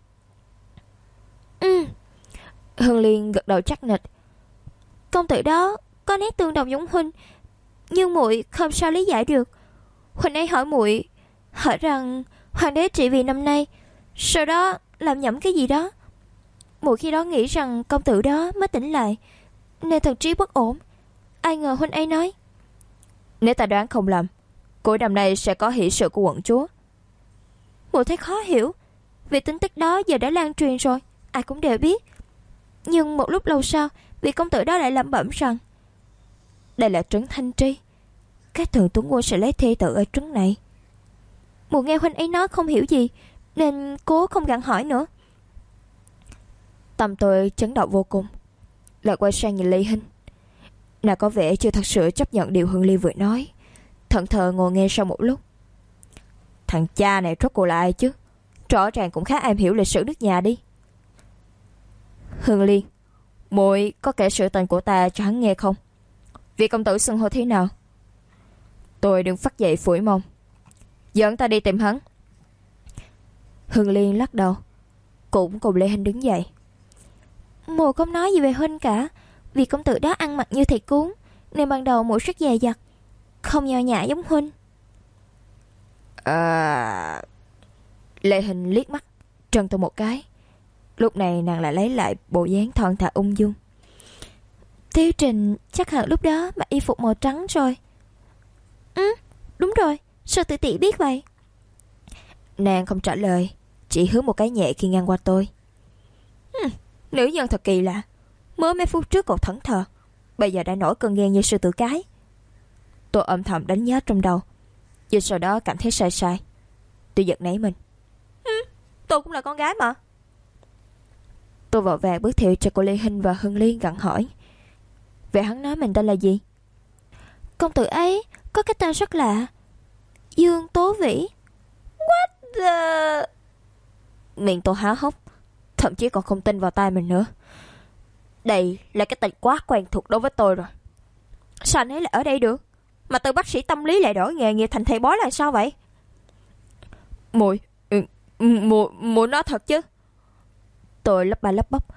Hương Liên gật đầu chắc nịch. Công tử đó có nét tương đồng giống huynh, nhưng muội không sao lý giải được. Huynh ấy hỏi muội, hỏi rằng hoàng đế trị vì năm nay, sau đó làm nhẩm cái gì đó. Muội khi đó nghĩ rằng công tử đó mới tỉnh lại, nên thần trí bất ổn. Ai ngờ huynh ấy nói, nếu ta đoán không lầm, cuối năm nay sẽ có hỷ sự của quận chúa. muội thấy khó hiểu, vì tin tức đó giờ đã lan truyền rồi, ai cũng đều biết. Nhưng một lúc lâu sau, vị công tử đó lại lẩm bẩm rằng đây là trấn Thanh Tri, các thường tướng quân sẽ lấy thê tử ở trấn này. Muội nghe huynh ấy nói không hiểu gì, nên cố không gặng hỏi nữa. Tâm tôi chấn động vô cùng, lại quay sang nhìn Lệ Hình. Nàng có vẻ chưa thật sự chấp nhận điều Hương Liên vừa nói, thẫn thờ ngồi nghe sau một lúc. Thằng cha này rốt cuộc là ai chứ? Rõ ràng cũng khá am hiểu lịch sử nước nhà đi. Hương Liên, muội có kể sự tình của ta cho hắn nghe không? Vị công tử xưng hô thế nào? Tôi đừng phát dậy phủi mông. Dẫn ta đi tìm hắn. Hương Liên lắc đầu, cũng cùng Lệ Hình đứng dậy. Muội không nói gì về huynh cả, vì công tử đó ăn mặc như thầy cúng, nên ban đầu muội rất dè dặt, không nho nhã giống huynh. Lệ Hình liếc mắt trần tôi một cái. Lúc này nàng lại lấy lại bộ dáng thon thả ung dung. Tiêu Trình chắc hẳn lúc đó mặc y phục màu trắng rồi. Đúng rồi, sao tự tỷ biết vậy? Nàng không trả lời, chỉ hướng một cái nhẹ khi ngang qua tôi. Nữ nhân thật kỳ lạ, mới mấy phút trước còn thẫn thờ, bây giờ đã nổi cơn ghen như sư tử cái. Tôi âm thầm đánh giá trong đầu, nhưng sau đó cảm thấy sai sai. Tôi giật nảy mình. Tôi cũng là con gái mà. Tôi vội vàng bước theo cho cô Lê Hinh và Hương Liên gặng hỏi. Vậy hắn nói mình tên là gì? Công tử ấy có cái tên rất lạ, Dương Tố Vĩ. What the... Miệng tôi há hốc, thậm chí còn không tin vào tai mình nữa. Đây là cái tên quá quen thuộc đối với tôi rồi. Sao anh ấy lại ở đây được? Mà từ bác sĩ tâm lý lại đổi nghề nghiệp thành thầy bói là sao vậy? Muội nói thật chứ? Tôi lắp ba lắp bắp.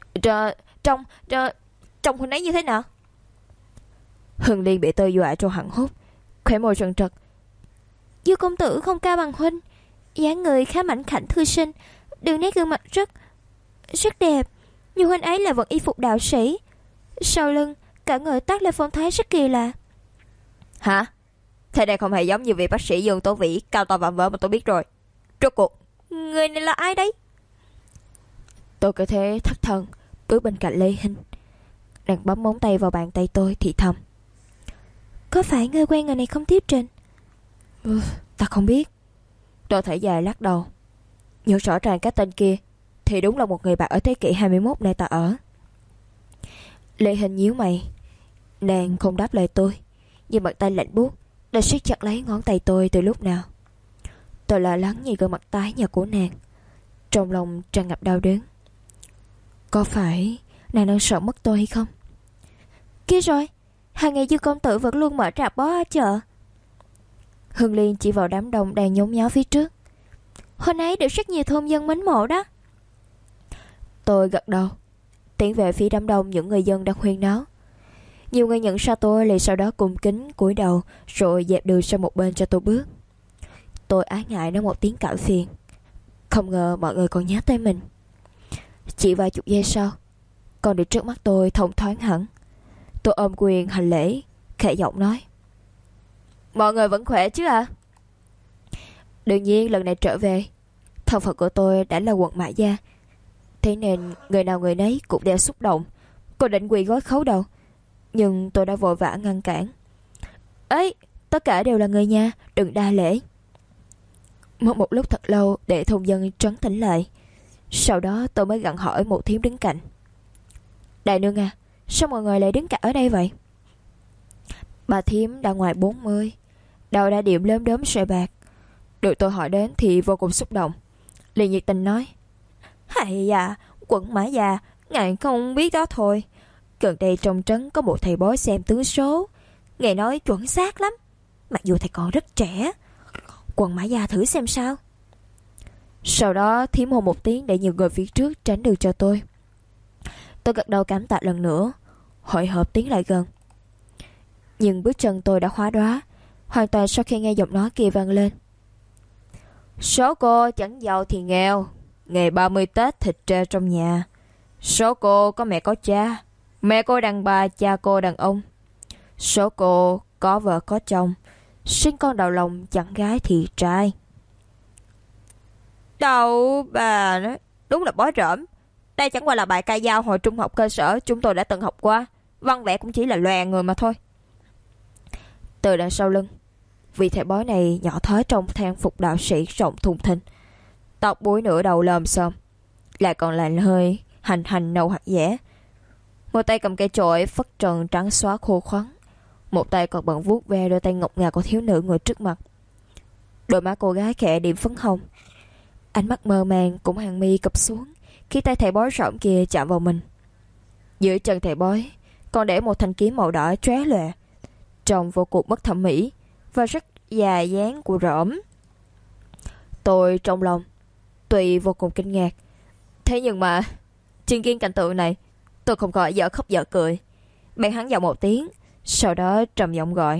Trông huynh ấy như thế nào? Hương Liên bị tôi dọa cho hoảng hốt, khóe môi trần trật. Dương công tử không cao bằng huynh, dáng người khá mảnh khảnh thư sinh, đường nét gương mặt rất đẹp, nhưng huynh ấy là vận y phục đạo sĩ. Sau lưng cả người toát lên phong thái rất kỳ lạ. Hả? Thế đây không hề giống như vị bác sĩ Dương Tố Vĩ cao to vạm vỡ mà tôi biết rồi. Rốt cuộc người này là ai đấy? Tôi cứ thế thất thần, bước bên cạnh Lê Hinh. Nàng bấm móng tay vào bàn tay tôi thì thầm: Có phải ngươi quen người này không Tiếu Trình? Ta không biết. Tôi thở dài lắc đầu. Nhưng rõ ràng cái tên kia thì đúng là một người bạn ở thế kỷ 21 nơi ta ở. Lê Hinh nhíu mày. Nàng không đáp lời tôi, nhưng bàn tay lạnh buốt đã siết chặt lấy ngón tay tôi từ lúc nào. Tôi lo lắng nhìn gương mặt tái nhợt của nàng, trong lòng tràn ngập đau đớn. Có phải nàng đang sợ mất tôi hay không? Kia rồi, hàng ngày Dương công tử vẫn luôn mở rạp bó ở chợ. Hương Liên chỉ vào đám đông đang nhốn nháo phía trước. Hồi nãy được rất nhiều thôn dân mến mộ đó. Tôi gật đầu, tiến về phía đám đông những người dân đang huyên náo. Nhiều người nhận ra tôi liền sau đó cung kính cúi đầu rồi dẹp đường sang một bên cho tôi bước. Tôi ái ngại nói một tiếng cạo phiền. Không ngờ mọi người còn nhớ tới mình. Chỉ vài chục giây sau, con đường trước mắt tôi thông thoáng hẳn. Tôi ôm quyền hành lễ, khẽ giọng nói: Mọi người vẫn khỏe chứ ạ? Đương nhiên lần này trở về, thân phận của tôi đã là quận Mã Gia, thế nên người nào người nấy cũng đều xúc động. Cô định quỳ gối khấu đầu, nhưng tôi đã vội vã ngăn cản. Ấy, tất cả đều là người nhà, đừng đa lễ. Mất một lúc thật lâu để thôn dân trấn tĩnh lại. Sau đó tôi mới gặng hỏi một thím đứng cạnh: Đại nương à, sao mọi người lại đứng cạnh ở đây vậy? Bà thím đã ngoài 40, đầu đã điểm lốm đốm sợi bạc. Được tôi hỏi đến thì vô cùng xúc động, liền nhiệt tình nói: Hay à, quận Mã Gia, ngài không biết đó thôi. Gần đây trong trấn có một thầy bói xem tướng số, ngài nói chuẩn xác lắm, mặc dù thầy còn rất trẻ. Quận Mã Gia thử xem sao. Sau đó thím hô một tiếng để nhiều người phía trước tránh đường cho tôi. Tôi gật đầu cảm tạ lần nữa, hội họp tiến lại gần. Nhưng bước chân tôi đã hóa đóa, hoàn toàn sau khi nghe giọng nói kia vang lên: Số cô chẳng giàu thì nghèo, ngày 30 Tết thịt treo trong nhà. Số cô có mẹ có cha, mẹ cô đàn bà, cha cô đàn ông. Số cô có vợ có chồng, sinh con đầu lòng chẳng gái thì trai. Đâu bà nói, đúng là bói rỡm. Đây chẳng qua là bài ca dao hồi trung học cơ sở chúng tôi đã từng học qua, văn vẽ cũng chỉ là lòe người mà thôi. Từ đằng sau lưng, vị thầy bói này nhỏ thói trong trang phục đạo sĩ rộng thùng thình, tóc búi nửa đầu lồm xồm, lại còn là hơi hành nâu hạt dẻ. Một tay cầm cây chổi phất trần trắng xóa khô khoắn, một tay còn bận vuốt ve đôi tay ngọc ngà của thiếu nữ ngồi trước mặt. Đôi má cô gái khẽ điểm phấn hồng, ánh mắt mơ màng cũng hàng mi cụp xuống khi tay thầy bói rỗng kia chạm vào mình. Dưới chân thầy bói còn để một thanh kiếm màu đỏ chóe lòe, trông vô cùng mất thẩm mỹ và rất già dáng của rỗm. Tôi trong lòng tuy vô cùng kinh ngạc, thế nhưng mà chứng kiến cảnh tượng này, tôi không khỏi dở khóc dở cười. Bèn hắn giọng một tiếng, sau đó trầm giọng gọi: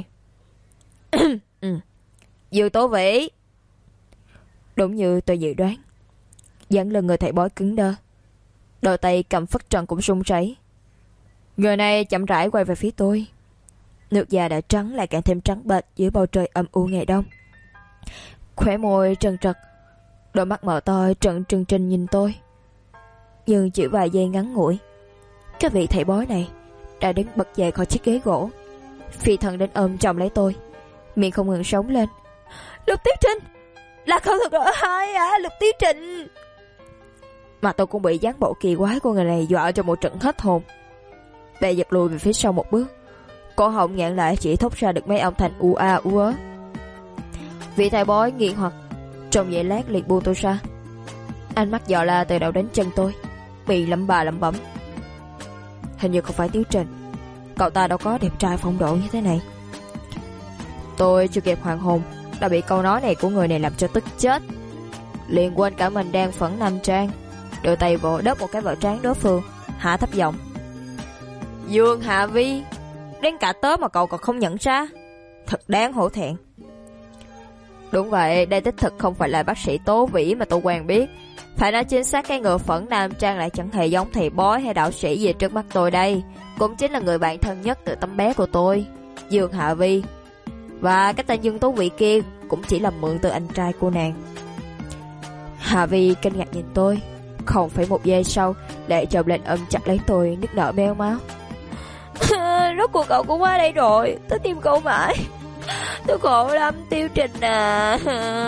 Dư Tố Vĩ. Đúng như tôi dự đoán, dáng lưng người thầy bói cứng đơ, đôi tay cầm phất trần cũng run rẩy. Người này chậm rãi quay về phía tôi. Nước da đã trắng lại càng thêm trắng bệch dưới bầu trời âm u ngày đông. Khóe môi trần trật, đôi mắt mở to trợn trừng trừng nhìn tôi. Nhưng chỉ vài giây ngắn ngủi, cái vị thầy bói này đã đứng bật dậy khỏi chiếc ghế gỗ, phi thân đến ôm chồng lấy tôi, miệng không ngừng sống lên: Lục Tiếu Trinh, là cậu thật ở hai à, Lục Tiếu Trinh. Mà tôi cũng bị dáng bộ kỳ quái của người này dọa cho một trận hết hồn. Bè giật lùi về phía sau một bước, cổ họng nghẹn lại chỉ thốt ra được mấy âm thanh u a u ớ. Vị thầy bói nghiện hoặc trong giây lát liền buông tôi ra, ánh mắt dò la từ đầu đến chân tôi, miệng lẩm bà lẩm bẩm: Hình như không phải Tiếu Trình, cậu ta đâu có đẹp trai phong độ như thế này. Tôi chưa kịp hoàn hồn đã bị câu nói này của người này làm cho tức chết, liền quên cả mình đang phẫn nam trang, đưa tay vỗ đớp một cái vào trán đối phương, hạ thấp giọng: Dương Hạ Vi, đến cả tớ mà cậu còn không nhận ra, thật đáng hổ thẹn. Đúng vậy, đây đích thực không phải là bác sĩ Tố Vĩ mà tôi quen biết. Phải nói chính xác, cái người phẫn nam trang lại chẳng hề giống thầy bói hay đạo sĩ gì trước mắt tôi đây, cũng chính là người bạn thân nhất từ tấm bé của tôi, Dương Hạ Vi. Và cái tên Dương Tố Vĩ kia cũng chỉ là mượn từ anh trai cô nàng. Hạ Vi kinh ngạc nhìn tôi, 0,1 giây sau, Lệ chồm lên ôm chặt lấy tôi, nức nở meo máu. Rốt cuộc cậu cũng qua đây rồi, tôi tìm cậu mãi. Tôi khổ lắm Tiêu Trình à.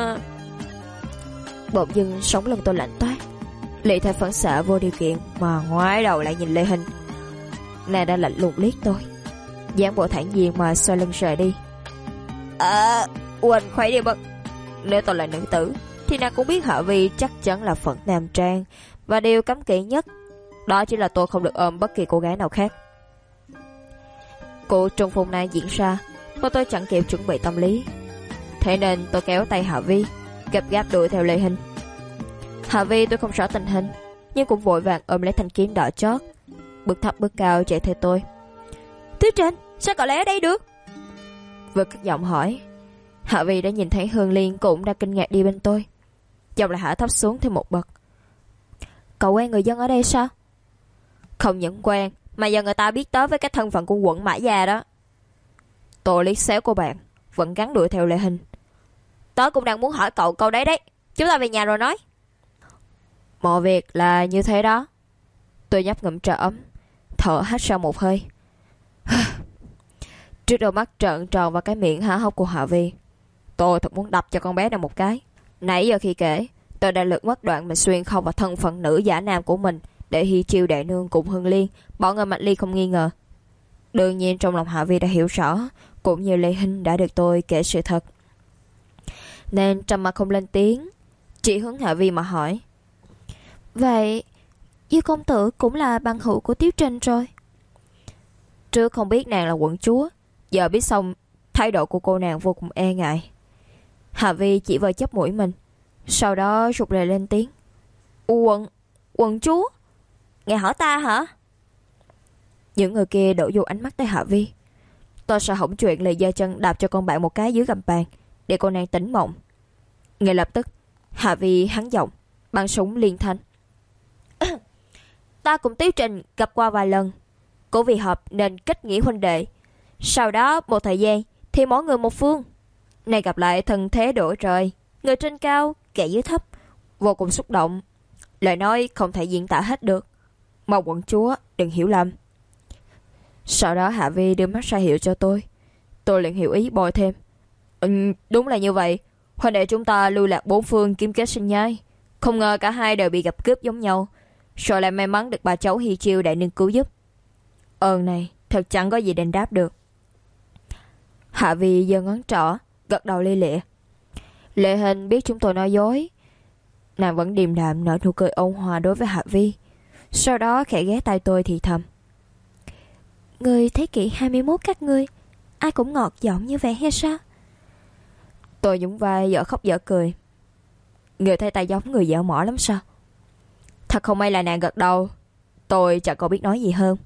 Bỗng dưng sống lưng tôi lạnh toát. Lệ thay phản xạ vô điều kiện mà ngoái đầu lại nhìn Lê Hình. Nàng đã lạnh lùng liếc tôi, dáng bộ thản nhiên mà xoay lưng rời đi. Quỳnh khoái đi bật. Nếu tôi là nữ tử thì nàng cũng biết Hạ Vi chắc chắn là phận nam trang, và điều cấm kỵ nhất đó chỉ là tôi không được ôm bất kỳ cô gái nào khác. Cuộc trùng phùng này diễn ra và tôi chẳng kịp chuẩn bị tâm lý, thế nên tôi kéo tay Hạ Vi gấp gáp đuổi theo Lê Hình. Hạ Vi tôi không rõ tình hình, nhưng cũng vội vàng ôm lấy thanh kiếm đỏ chót, bước thấp bước cao chạy theo tôi. Tiêu Trình, sao cậu lại ở đây được? Vừa cất giọng hỏi, Hạ Vi đã nhìn thấy Hương Liên cũng đang kinh ngạc đi bên tôi, giọng lại hạ thấp xuống thêm một bậc. Cậu quen người dân ở đây sao? Không những quen mà giờ người ta biết tới với cái thân phận của quận Mã Gia đó. Tôi liếc xéo cô bạn vẫn gắng đuổi theo Lê Hình. Tớ cũng đang muốn hỏi cậu câu đấy đấy. Chúng ta về nhà rồi nói. Mọi việc là như thế đó. Tôi nhấp ngụm trà ấm, thở hắt ra một hơi. Trước đôi mắt trợn tròn và cái miệng há hốc của Hạ Vi, tôi thật muốn đập cho con bé này một cái. Nãy giờ khi kể, tôi đã lược mất đoạn mình xuyên không vào thân phận nữ giả nam của mình để hy chiêu đại nương cùng Hương Liên, bỏ người Mạnh Ly không nghi ngờ. Đương nhiên trong lòng Hạ Vi đã hiểu rõ, cũng như Lê Hinh đã được tôi kể sự thật, nên trầm mặc không lên tiếng, chỉ hướng Hạ Vi mà hỏi. Vậy Dư công tử cũng là bằng hữu của Tiếu Trình rồi? Trước không biết nàng là quận chúa, giờ biết xong thái độ của cô nàng vô cùng e ngại. Hạ Vi chỉ vào chóp mũi mình, sau đó rụt rè lên tiếng. Quận chúa? Nghe hỏi ta hả? Những người kia đổ vô ánh mắt tới Hạ Vi. Tôi sợ hỏng chuyện lại giơ chân đạp cho con bạn một cái dưới gầm bàn để cô nàng tỉnh mộng. Ngay lập tức Hạ Vi hắn giọng, bắn súng liên thanh. Ta cùng Tiếu Trình gặp qua vài lần, cũng vì hợp nên kết nghĩa huynh đệ. Sau đó một thời gian thì mỗi người một phương. Này gặp lại thân thế đổi trời, người trên cao, kẻ dưới thấp, vô cùng xúc động. Lời nói không thể diễn tả hết được, mong quận chúa đừng hiểu lầm. Sau đó Hạ Vi đưa mắt ra hiệu cho tôi liền hiểu ý bồi thêm. Đúng là như vậy, huynh đệ chúng ta lưu lạc bốn phương kiếm kết sinh nhai, không ngờ cả hai đều bị gặp cướp giống nhau, rồi lại may mắn được bà cháu Hi Chiêu đại nương cứu giúp. Ơn này thật chẳng có gì đền đáp được. Hạ Vi giơ ngón trỏ, gật đầu lia lịa. Lệ Hình biết chúng tôi nói dối, nàng vẫn điềm đạm nở nụ cười ôn hòa đối với Hạ Vi, sau đó khẽ ghé tai tôi thì thầm. Người thế kỷ 21 các ngươi, ai cũng ngọt giọng như vậy hay sao? Tôi nhún vai dở khóc dở cười. Người thấy ta giống người dở mỏ lắm sao? Thật không may là nàng gật đầu, tôi chẳng còn biết nói gì hơn.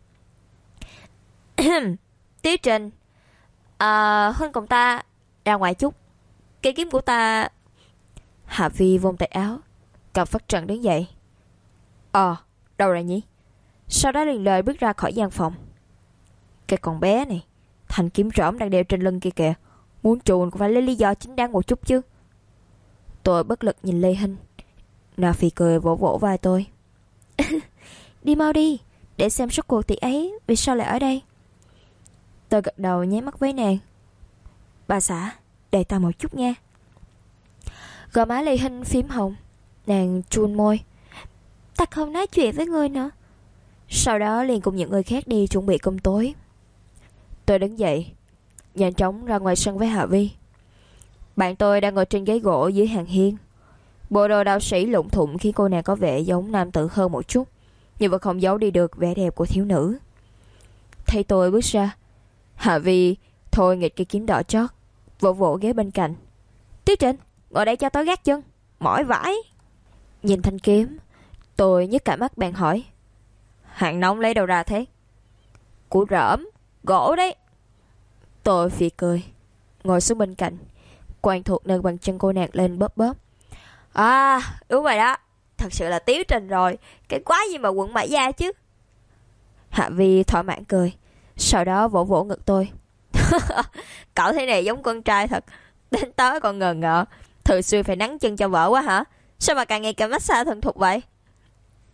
Tiếu Trình, huynh cùng ta ra ngoài chút, cây kiếm của ta. Hạ Vi vung tay áo, cầm phất trần đứng dậy. Đâu rồi nhỉ? Sau đó liền lời bước ra khỏi gian phòng. Cái con bé này, thanh kiếm trỏm đang đeo trên lưng kia kìa, muốn chuồn cũng phải lấy lý do chính đáng một chút chứ. Tôi bất lực nhìn Lê Hinh, nàng phì cười vỗ vỗ vai tôi. Đi mau đi, để xem suốt cuộc tỷ ấy vì sao lại ở đây. Tôi gật đầu nháy mắt với nàng. Bà xã, để ta một chút nha. Gò má Lê Hinh phím hồng, nàng chun môi. Ta không nói chuyện với ngươi nữa. Sau đó liền cùng những người khác đi chuẩn bị cơm tối. Tôi đứng dậy, nhanh chóng ra ngoài sân với Hạ Vi. Bạn tôi đang ngồi trên ghế gỗ dưới hàng hiên. Bộ đồ đạo sĩ lụng thụng khiến cô nàng có vẻ giống nam tử hơn một chút, nhưng vẫn không giấu đi được vẻ đẹp của thiếu nữ. Thấy tôi bước ra, Hạ Vi thôi nghịch cây kiếm đỏ chót, vỗ vỗ ghế bên cạnh. Tiếu Trình, ngồi đây cho tôi gác chân, mỏi vãi. Nhìn thanh kiếm, tôi nhức cả mắt bèn hỏi. Hạng nóng lấy đâu ra thế? Của rỡm, gỗ đấy. Tôi phì cười, ngồi xuống bên cạnh, quen thuộc nâng bàn chân cô nàng lên bóp bóp. Đúng rồi đó, thật sự là Tiếu Trình rồi, cái quái gì mà quận Mã Gia chứ. Hạ Vi thỏa mãn cười, sau đó vỗ vỗ ngực tôi. Cậu thế này giống con trai thật, đến tối còn ngờ ngợ, thường xuyên phải nắn chân cho vợ quá hả? Sao mà càng ngày càng massage thuần thục vậy?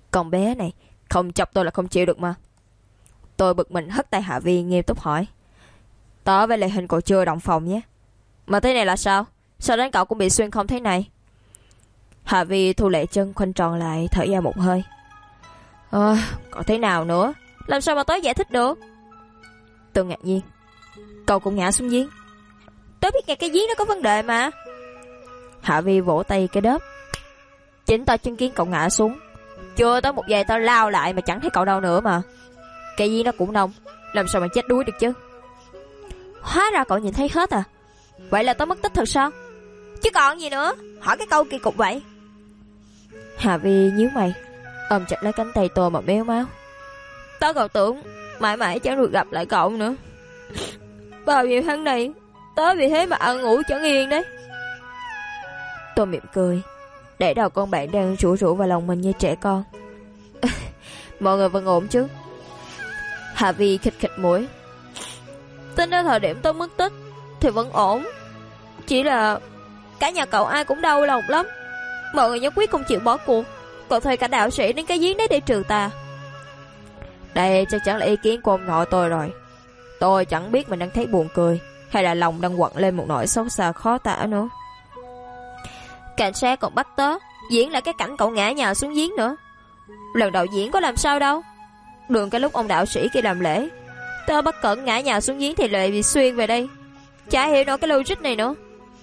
Con bé này, không chọc tôi là không chịu được mà. Tôi bực mình hất tay Hạ Vi nghiêm túc hỏi. Tớ với Lệ Hình còn chưa động phòng nhé. Mà thế này là sao? Sao đến cậu cũng bị xuyên không thế này? Hạ Vi thu lệ chân khoanh tròn lại, thở ra một hơi. Còn thế nào nữa? Làm sao mà tớ giải thích được? Tôi ngạc nhiên. Cậu cũng ngã xuống giếng? Tớ biết ngay cái giếng nó có vấn đề mà. Hạ Vi vỗ tay cái đớp. Chính tao chứng kiến cậu ngã xuống. Chưa tới một giây tao lao lại mà chẳng thấy cậu đâu nữa mà. Cái giếng nó cũng nông, làm sao mà chết đuối được chứ? Hóa ra cậu nhìn thấy hết à? Vậy là tớ mất tích thật sao? Chứ còn gì nữa, hỏi cái câu kỳ cục vậy. Hạ Vi nhíu mày, ôm chặt lấy cánh tay tôi mà méo máu. Tớ còn tưởng mãi mãi chẳng được gặp lại cậu nữa. Bao nhiêu tháng này tớ vì thế mà ăn ngủ chẳng yên đấy. Tôi mỉm cười, để đầu con bạn đang rủ rủ vào lòng mình như trẻ con. Mọi người vẫn ổn chứ? Hạ Vi khịt khịt mũi. Tính đến thời điểm tớ mất tích thì vẫn ổn. Chỉ là cả nhà cậu ai cũng đau lòng lắm. Mọi người nhất quyết không chịu bỏ cuộc, còn thuê cả đạo sĩ đến cái giếng đấy để trừ tà. Đây chắc chắn là ý kiến của ông nội tôi rồi. Tôi chẳng biết mình đang thấy buồn cười hay là lòng đang quặn lên một nỗi xấu xa khó tả nữa. Cảnh sát còn bắt tớ diễn lại cái cảnh cậu ngã nhào xuống giếng nữa. Lần đầu diễn có làm sao đâu. Đường cái lúc ông đạo sĩ kia làm lễ, tớ bất cẩn ngã nhào xuống giếng thì lại bị xuyên về đây. Chả hiểu nổi cái logic này nữa.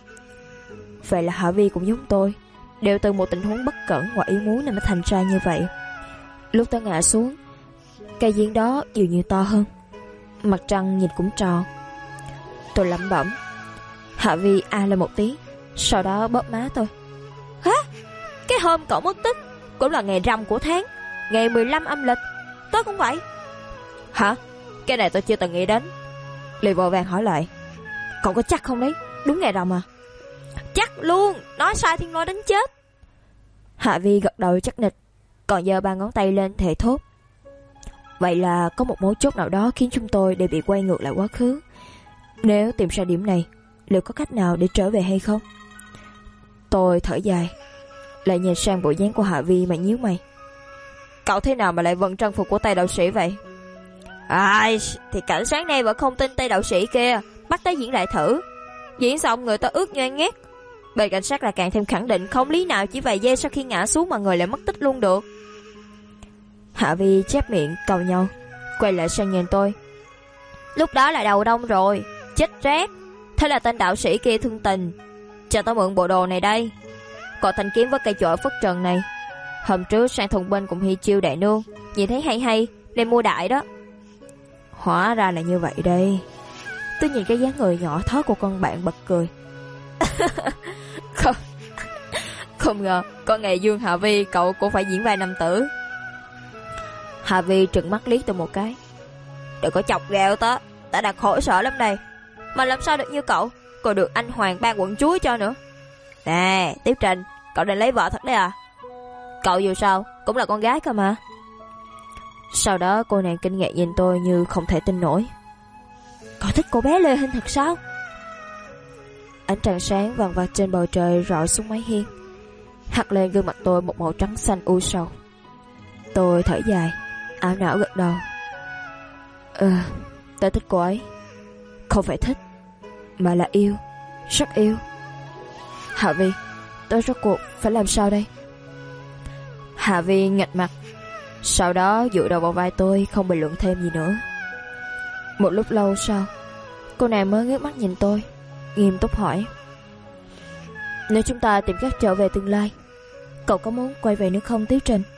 Vậy là Hạ Vi cũng giống tôi, đều từ một tình huống bất cẩn ngoài ý muốn nên mới thành ra như vậy. Lúc tớ ngã xuống, cây giếng đó dường như to hơn, mặt trăng nhìn cũng tròn. Tôi lẩm bẩm. Hạ Vi a lên một tiếng, sau đó bóp má tôi. Hả? Cái hôm cậu mất tích cũng là ngày rằm của tháng, ngày 15 âm lịch. Tớ cũng vậy. Hả? Cái này tôi chưa từng nghĩ đến. Liền vội vàng hỏi lại. Cậu có chắc không đấy? Đúng ngày rằm à? Chắc luôn, nói sai thiên lôi đánh chết. Hạ Vi gật đầu chắc nịch, còn giơ 3 ngón tay lên thề thốt. Vậy là có một mấu chốt nào đó khiến chúng tôi đều bị quay ngược lại quá khứ. Nếu tìm ra điểm này, liệu có cách nào để trở về hay không? Tôi thở dài, lại nhìn sang bộ dáng của Hạ Vi mà nhíu mày. Cậu thế nào mà lại vận trang phục của tay đạo sĩ vậy? Thì cảnh sát này vẫn không tin tay đạo sĩ kia, bắt tới diễn lại thử. Diễn xong người ta ướt nhoang ngét. Bên cảnh sát là càng thêm khẳng định không lý nào chỉ vài giây sau khi ngã xuống mà người lại mất tích luôn được. Hạ Vi chép miệng cầu nhau, quay lại sang nhìn tôi. Lúc đó là đầu đông rồi, chết rét. Thế là tên đạo sĩ kia thương tình, cho tao mượn bộ đồ này đây. Còn thanh kiếm với cây chổi phất trần này, hôm trước sang thùng bên cùng Hi Chiêu đại nương, nhìn thấy hay hay nên mua đại đó. Hóa ra là như vậy đây. Tôi nhìn cái dáng người nhỏ thó của con bạn bật cười. Không ngờ con ngày Dương Hạ Vi cậu cũng phải diễn vai nam tử. Hạ Vi trừng mắt liếc tôi một cái. Đừng có chọc ghẹo tớ, ta đã khổ sở lắm đây. Mà làm sao được như cậu, còn được anh Hoàng ban quận chúa cho nữa. Nè Tiếp Trình, cậu định lấy vợ thật đấy à? Cậu dù sao cũng là con gái cơ mà. Sau đó cô nàng kinh ngạc nhìn tôi như không thể tin nổi. Cậu thích cô bé Lê Hinh thật sao? Ánh trăng sáng vàng vặt trên bầu trời rọi xuống mái hiên, hắt lên gương mặt tôi một màu trắng xanh u sầu. Tôi thở dài, ảo não gật đầu. Tôi thích cô ấy. Không phải thích, mà là yêu, rất yêu. Hạ Vi, tôi rốt cuộc phải làm sao đây? Hạ Vi nghệch mặt, sau đó dựa đầu vào vai tôi, không bình luận thêm gì nữa. Một lúc lâu sau, cô nàng mới ngước mắt nhìn tôi, nghiêm túc hỏi. Nếu chúng ta tìm cách trở về tương lai, cậu có muốn quay về nữa không Tiếu Trình?